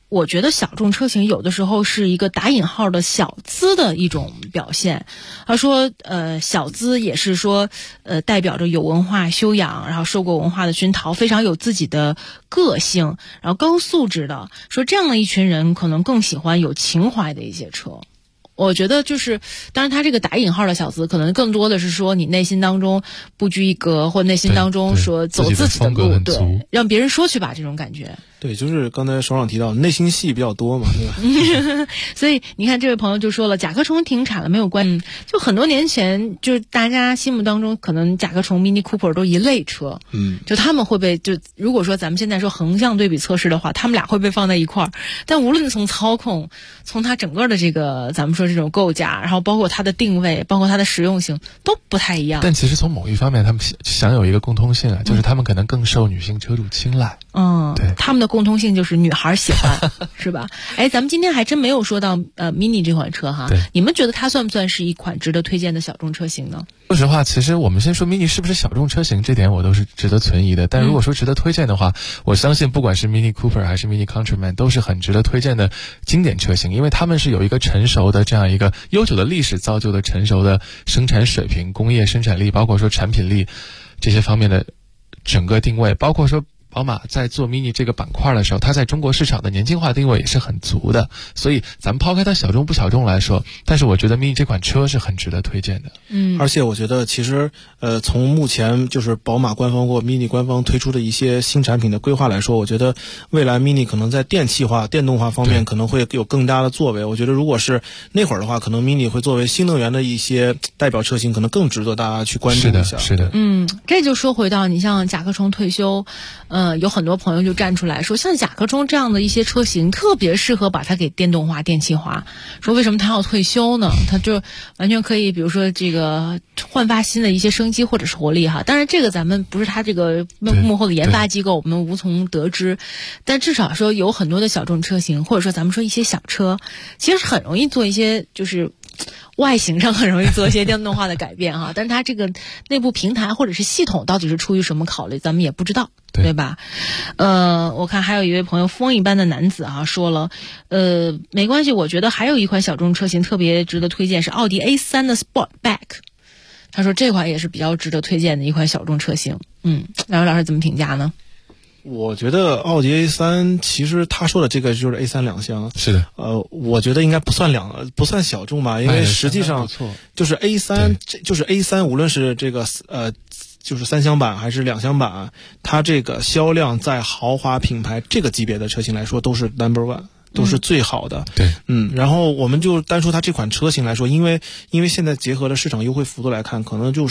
我觉得小众车型有的时候是一个打引号的小资的一种表现。他说小资也是说代表着有文化修养，然后受过文化的熏陶，非常有自己的个性，然后高素质的，说这样的一群人可能更喜欢有情怀的一些车。我觉得就是，当然他这个打引号的小资，可能更多的是说你内心当中不拘一格，或内心当中说走自己的路，对，让别人说去吧，这种感觉。 对，就是刚才首长提到内心戏比较多嘛，对吧？所以你看这位朋友就说了，甲壳虫停产了没有关系，就很多年前就是大家心目当中可能甲壳虫、Mini Cooper 都一类车，就他们会被就如果说咱们现在说横向对比测试的话，他们俩会被放在一块儿，但无论从操控，从它整个的这个咱们说这种构架，然后包括它的定位，包括它的实用性都不太一样。 但其实从某一方面，他们享有一个共通性啊，就是他们可能更受女性车主青睐。 对，他们的共通性就是女孩喜欢，是吧？哎，咱们今天还真没有说到Mini 这款车哈，你们觉得它算不算是一款值得推荐的小众车型呢？ 说实话，其实我们先说 Mini 是不是小众车型，这点我都是值得存疑的。但如果说值得推荐的话，我相信不管是 Mini Cooper 还是 Mini Countryman 都是很值得推荐的经典车型，因为他们是有一个成熟的这样一个悠久的历史造就的成熟的生产水平、工业生产力，包括说产品力这些方面的整个定位，包括说宝马在做 Mini 这个板块的时候，它在中国市场的年轻化定位也是很足的。所以咱们抛开它小众不小众来说，但是我觉得 Mini 这款车是很值得推荐的。 而且我觉得其实从目前就是宝马官方或 Mini 官方推出的一些新产品的规划来说，我觉得未来 Mini 可能在电气化、电动化方面可能会有更大的作为。我觉得如果是那会儿的话，可能 Mini 会作为新能源的一些代表车型，可能更值得大家去关注一下。 是的。 这就说回到你像甲壳虫退休，有很多朋友就站出来说，像甲壳虫这样的一些车型特别适合把它给电动化、电气化，说为什么他要退休呢？他就完全可以比如说这个焕发新的一些生机或者是活力哈。当然这个咱们不是他这个幕后的研发机构，我们无从得知，但至少说有很多的小众车型，或者说咱们说一些小车，其实很容易做一些就是外形上很容易做一些电动化的改变哈，但是它这个内部平台或者是系统到底是出于什么考虑，咱们也不知道，对吧？我看还有一位朋友风一般的男子哈说了，没关系，我觉得还有一款小众车型特别值得推荐，是奥迪 A3 的 Sportback。他说这款也是比较值得推荐的一款小众车型。两位老师怎么评价呢？ 我觉得奥迪 A3 其实他说的这个就是 A3 两厢， 是的。 我觉得应该不算小众吧，因为实际上就是 A3 就是 A3 无论是这个就是3厢版还是2厢版，它这个销量在豪华品牌这个级别的车型来说都是 No.1。都是最好的。 对， 然后我们就单说它这款车型来说，因为现在结合了市场优惠幅度来看，可能就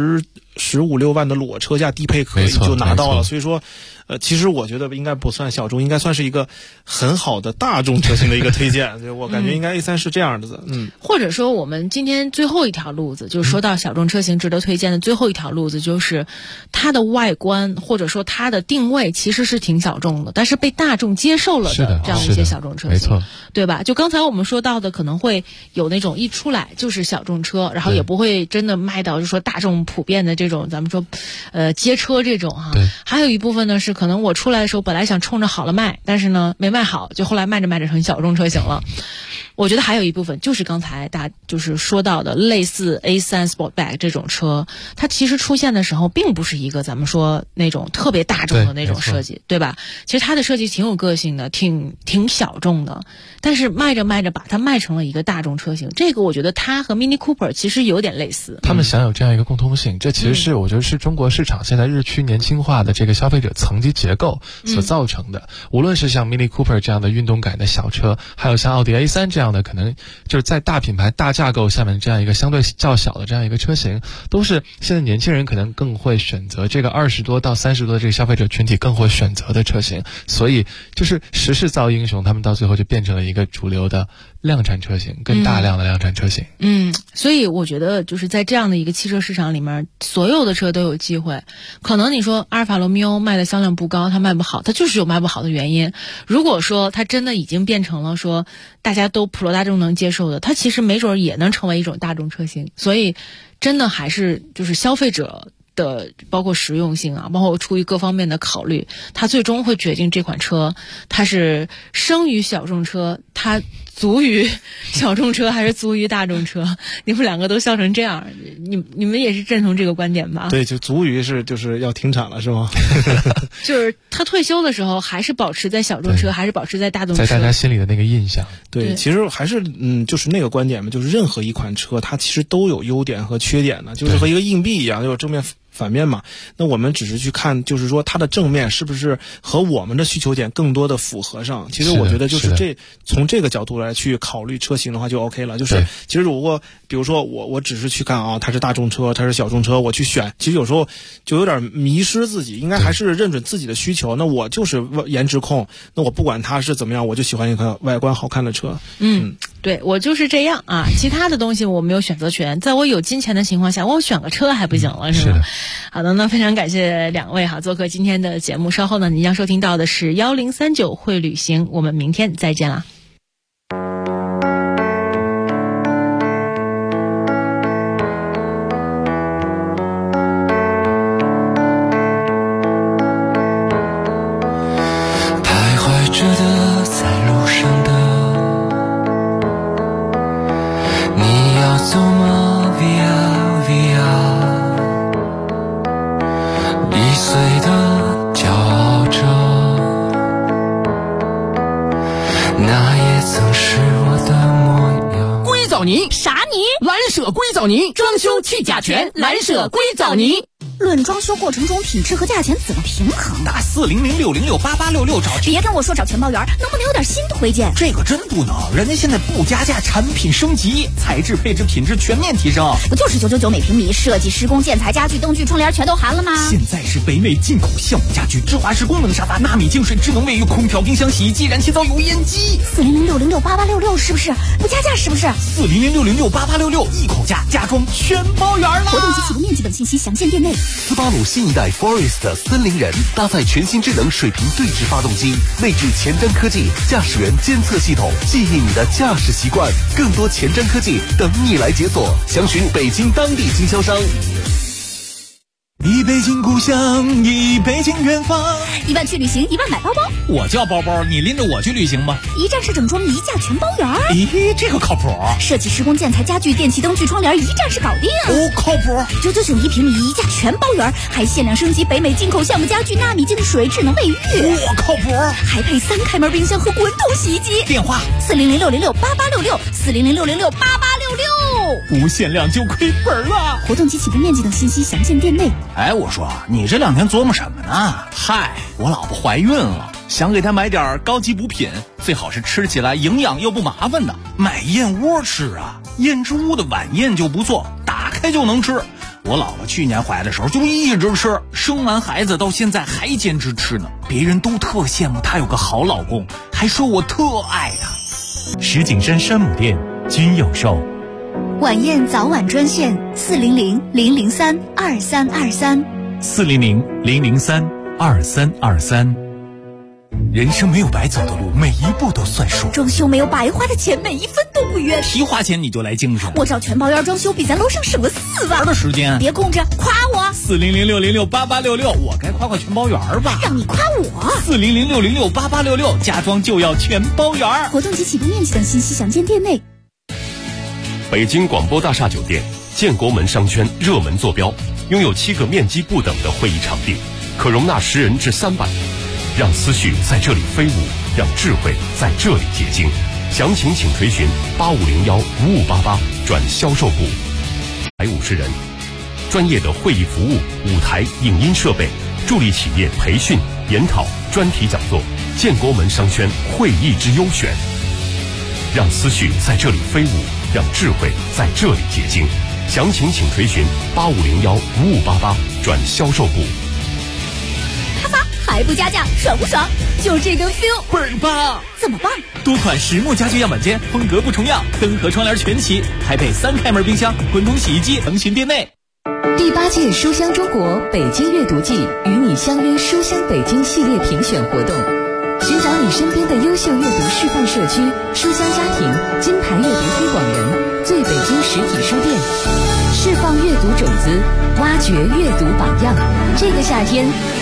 15、16万的裸车价低配可以就拿到了，所以说其实我觉得应该不算小众，应该算是一个很好的大众车型的一个推荐。所以我感觉应该 A3 是这样的。 或者说我们今天最后一条路子，就是说到小众车型值得推荐的最后一条路子，就是它的外观或者说它的定位其实是挺小众的，但是被大众接受了的这样一些小众车型， 没错， 对吧？就刚才我们说到的，可能会有那种一出来就是小众车，然后也不会真的卖到就是说大众普遍的这种咱们说街车这种哈。还有一部分呢是可能我出来的时候本来想冲着好了卖，但是呢没卖好，就后来卖着卖着成小众车型了。我觉得还有一部分就是刚才就是说到的类似 A3 Sportback 这种车，它其实出现的时候并不是一个咱们说那种特别大众的那种设计， 对吧？其实它的设计挺有个性的，挺小众的，但是卖着卖着把它卖成了一个大众车型。这个我觉得它和 Mini Cooper 其实有点类似， 他们享有这样一个共通性，这其实是我觉得是中国市场现在日趋年轻化的这个消费者层级结构所造成的。无论是像 Mini Cooper 这样的运动感的小车，还有像奥迪 A3 这样的可能就是在大品牌大架构下面这样一个相对较小的这样一个车型，都是现在年轻人可能更会选择，这个20多到30多的这个消费者群体更会选择的车型。所以就是时势造英雄，他们到最后就变成了一个主流的量产车型，更大量的量产车型。 所以我觉得就是在这样的一个汽车市场里面，所有的车都有机会。可能你说阿尔法罗密欧卖的销量不高，它卖不好，它就是有卖不好的原因。如果说它真的已经变成了说大家都普罗大众能接受的，它其实没准也能成为一种大众车型。所以真的还是就是消费者的包括实用性啊，包括出于各方面的考虑，他最终会决定这款车它是生于小众车，它足于小众车还是足于大众车。你们两个都笑成这样，你们也是认同这个观点吧？ 对，就足于就是要停产了是吗？ 就是他退休的时候还是保持在小众车，还是保持在大众车， 在大家心里的那个印象。 对，其实还是就是那个观点嘛，就是任何一款车它其实都有优点和缺点的，就是和一个硬币一样，有正面反面嘛。那我们只是去看，就是说它的正面是不是和我们的需求点更多的符合上。其实我觉得就是从这个角度来去考虑车型的话就 OK 了。就是其实如果比如说我只是去看啊，它是大众车，它是小众车，我去选，其实有时候就有点迷失自己。应该还是认准自己的需求。那我就是颜值控，那我不管它是怎么样，我就喜欢一个外观好看的车。 对，我就是这样啊。其他的东西我没有选择权，在我有金钱的情况下，我选个车还不行了，是吗？好的，那非常感谢两位哈做客今天的节目。稍后呢，你将收听到的是1039会旅行，我们明天再见啦。 徘徊着的，在路上的，你要走吗 ？Via Via。易碎的骄傲着，那也曾是我的模样。 硅藻泥啥泥？蓝舍硅藻泥，装修去甲醛，蓝舍硅藻泥。 论装修过程中品质和价钱怎么平衡？ 打40060688866找。 别跟我说找全包员，能不能有点新推荐？ 这个真不能，人家现在不加价，产品升级，材质、配置、品质全面提升。 不就是999每平米，设计、施工、建材、家具、灯具、窗帘全都含了吗？ 现在是北美进口项目家具，智华式功能沙发，纳米净水、智能卫浴、空调、冰箱、洗衣机、燃气灶、油烟机。 40060688866是不是？不加价是不是 ？40060688866一口价，家装全包圆了。 活动及起步面积等信息详见店内。 斯巴鲁新一代 Forest 森林人搭载全新智能水平对置发动机，内置前瞻科技驾驶员监测系统，记忆你的驾驶习惯。更多前瞻科技等你来解锁，详询北京当地经销商。 一北京故乡，一北京远方。 1万去旅行，1万买包包。 我叫包包，你拎着我去旅行吧。 一站式整装，一价全包圆。 咦，这个靠谱。 设计、施工、建材、家具、电器、灯具、窗帘，一站式搞定。 哦，靠谱。 999一平米，一价全包圆，还限量升级北美进口项目家具、纳米净水、智能卫浴。 我靠谱。 还配3开门冰箱和滚筒洗衣机。 电话 40060688866，40060688866。 不限量就亏本了。 活动及起步面积等信息详见店内。 哎，我说你这2天琢磨什么呢？嗨，我老婆怀孕了，想给她买点高级补品，最好是吃起来营养又不麻烦的。买燕窝吃啊，燕之屋的晚宴就不错，打开就能吃。我老婆去年怀的时候就一直吃，生完孩子到现在还坚持吃呢。别人都特羡慕她有个好老公，还说我特爱她。 石景山山姆店均有售。 晚宴早晚专线 400-003-2323，400-003-2323。人生没有白走的路，每一步都算数。 装修没有白花的钱，每一分都不冤。 提花钱你就来精神。 我找全包圆装修，比咱楼上省了4万。 的时间别空着，夸我。 40060688866，我该夸全包圆吧？ 让你夸我。 40060688866，家装就要全包圆。 活动及起步面积等信息详见店内。 北京广播大厦酒店建国门商圈热门坐标，拥有7个面积不等的会议场地，可容纳10人至300人。让思绪在这里飞舞，让智慧在这里结晶。详情请垂询8501-5588转销售部。150人，专业的会议服务、舞台、影音设备，助力企业培训、研讨、专题讲座。建国门商圈会议之优选。让思绪在这里飞舞，让智慧在这里结晶。详情请垂询8501-5588转销售部。 还不加价，爽不爽？就这个 feel 倍儿棒！ 怎么棒？ 多款实木家具样板间，风格不重样，灯和窗帘全齐，还配3开门冰箱、滚筒洗衣机，腾询店内。 第8届书香中国北京阅读季与你相约书香北京系列评选活动，寻找你身边的优秀阅读示范社区、书香家庭、金牌阅读推广人、最北京实体书店，释放阅读种子，挖掘阅读榜样。这个夏天，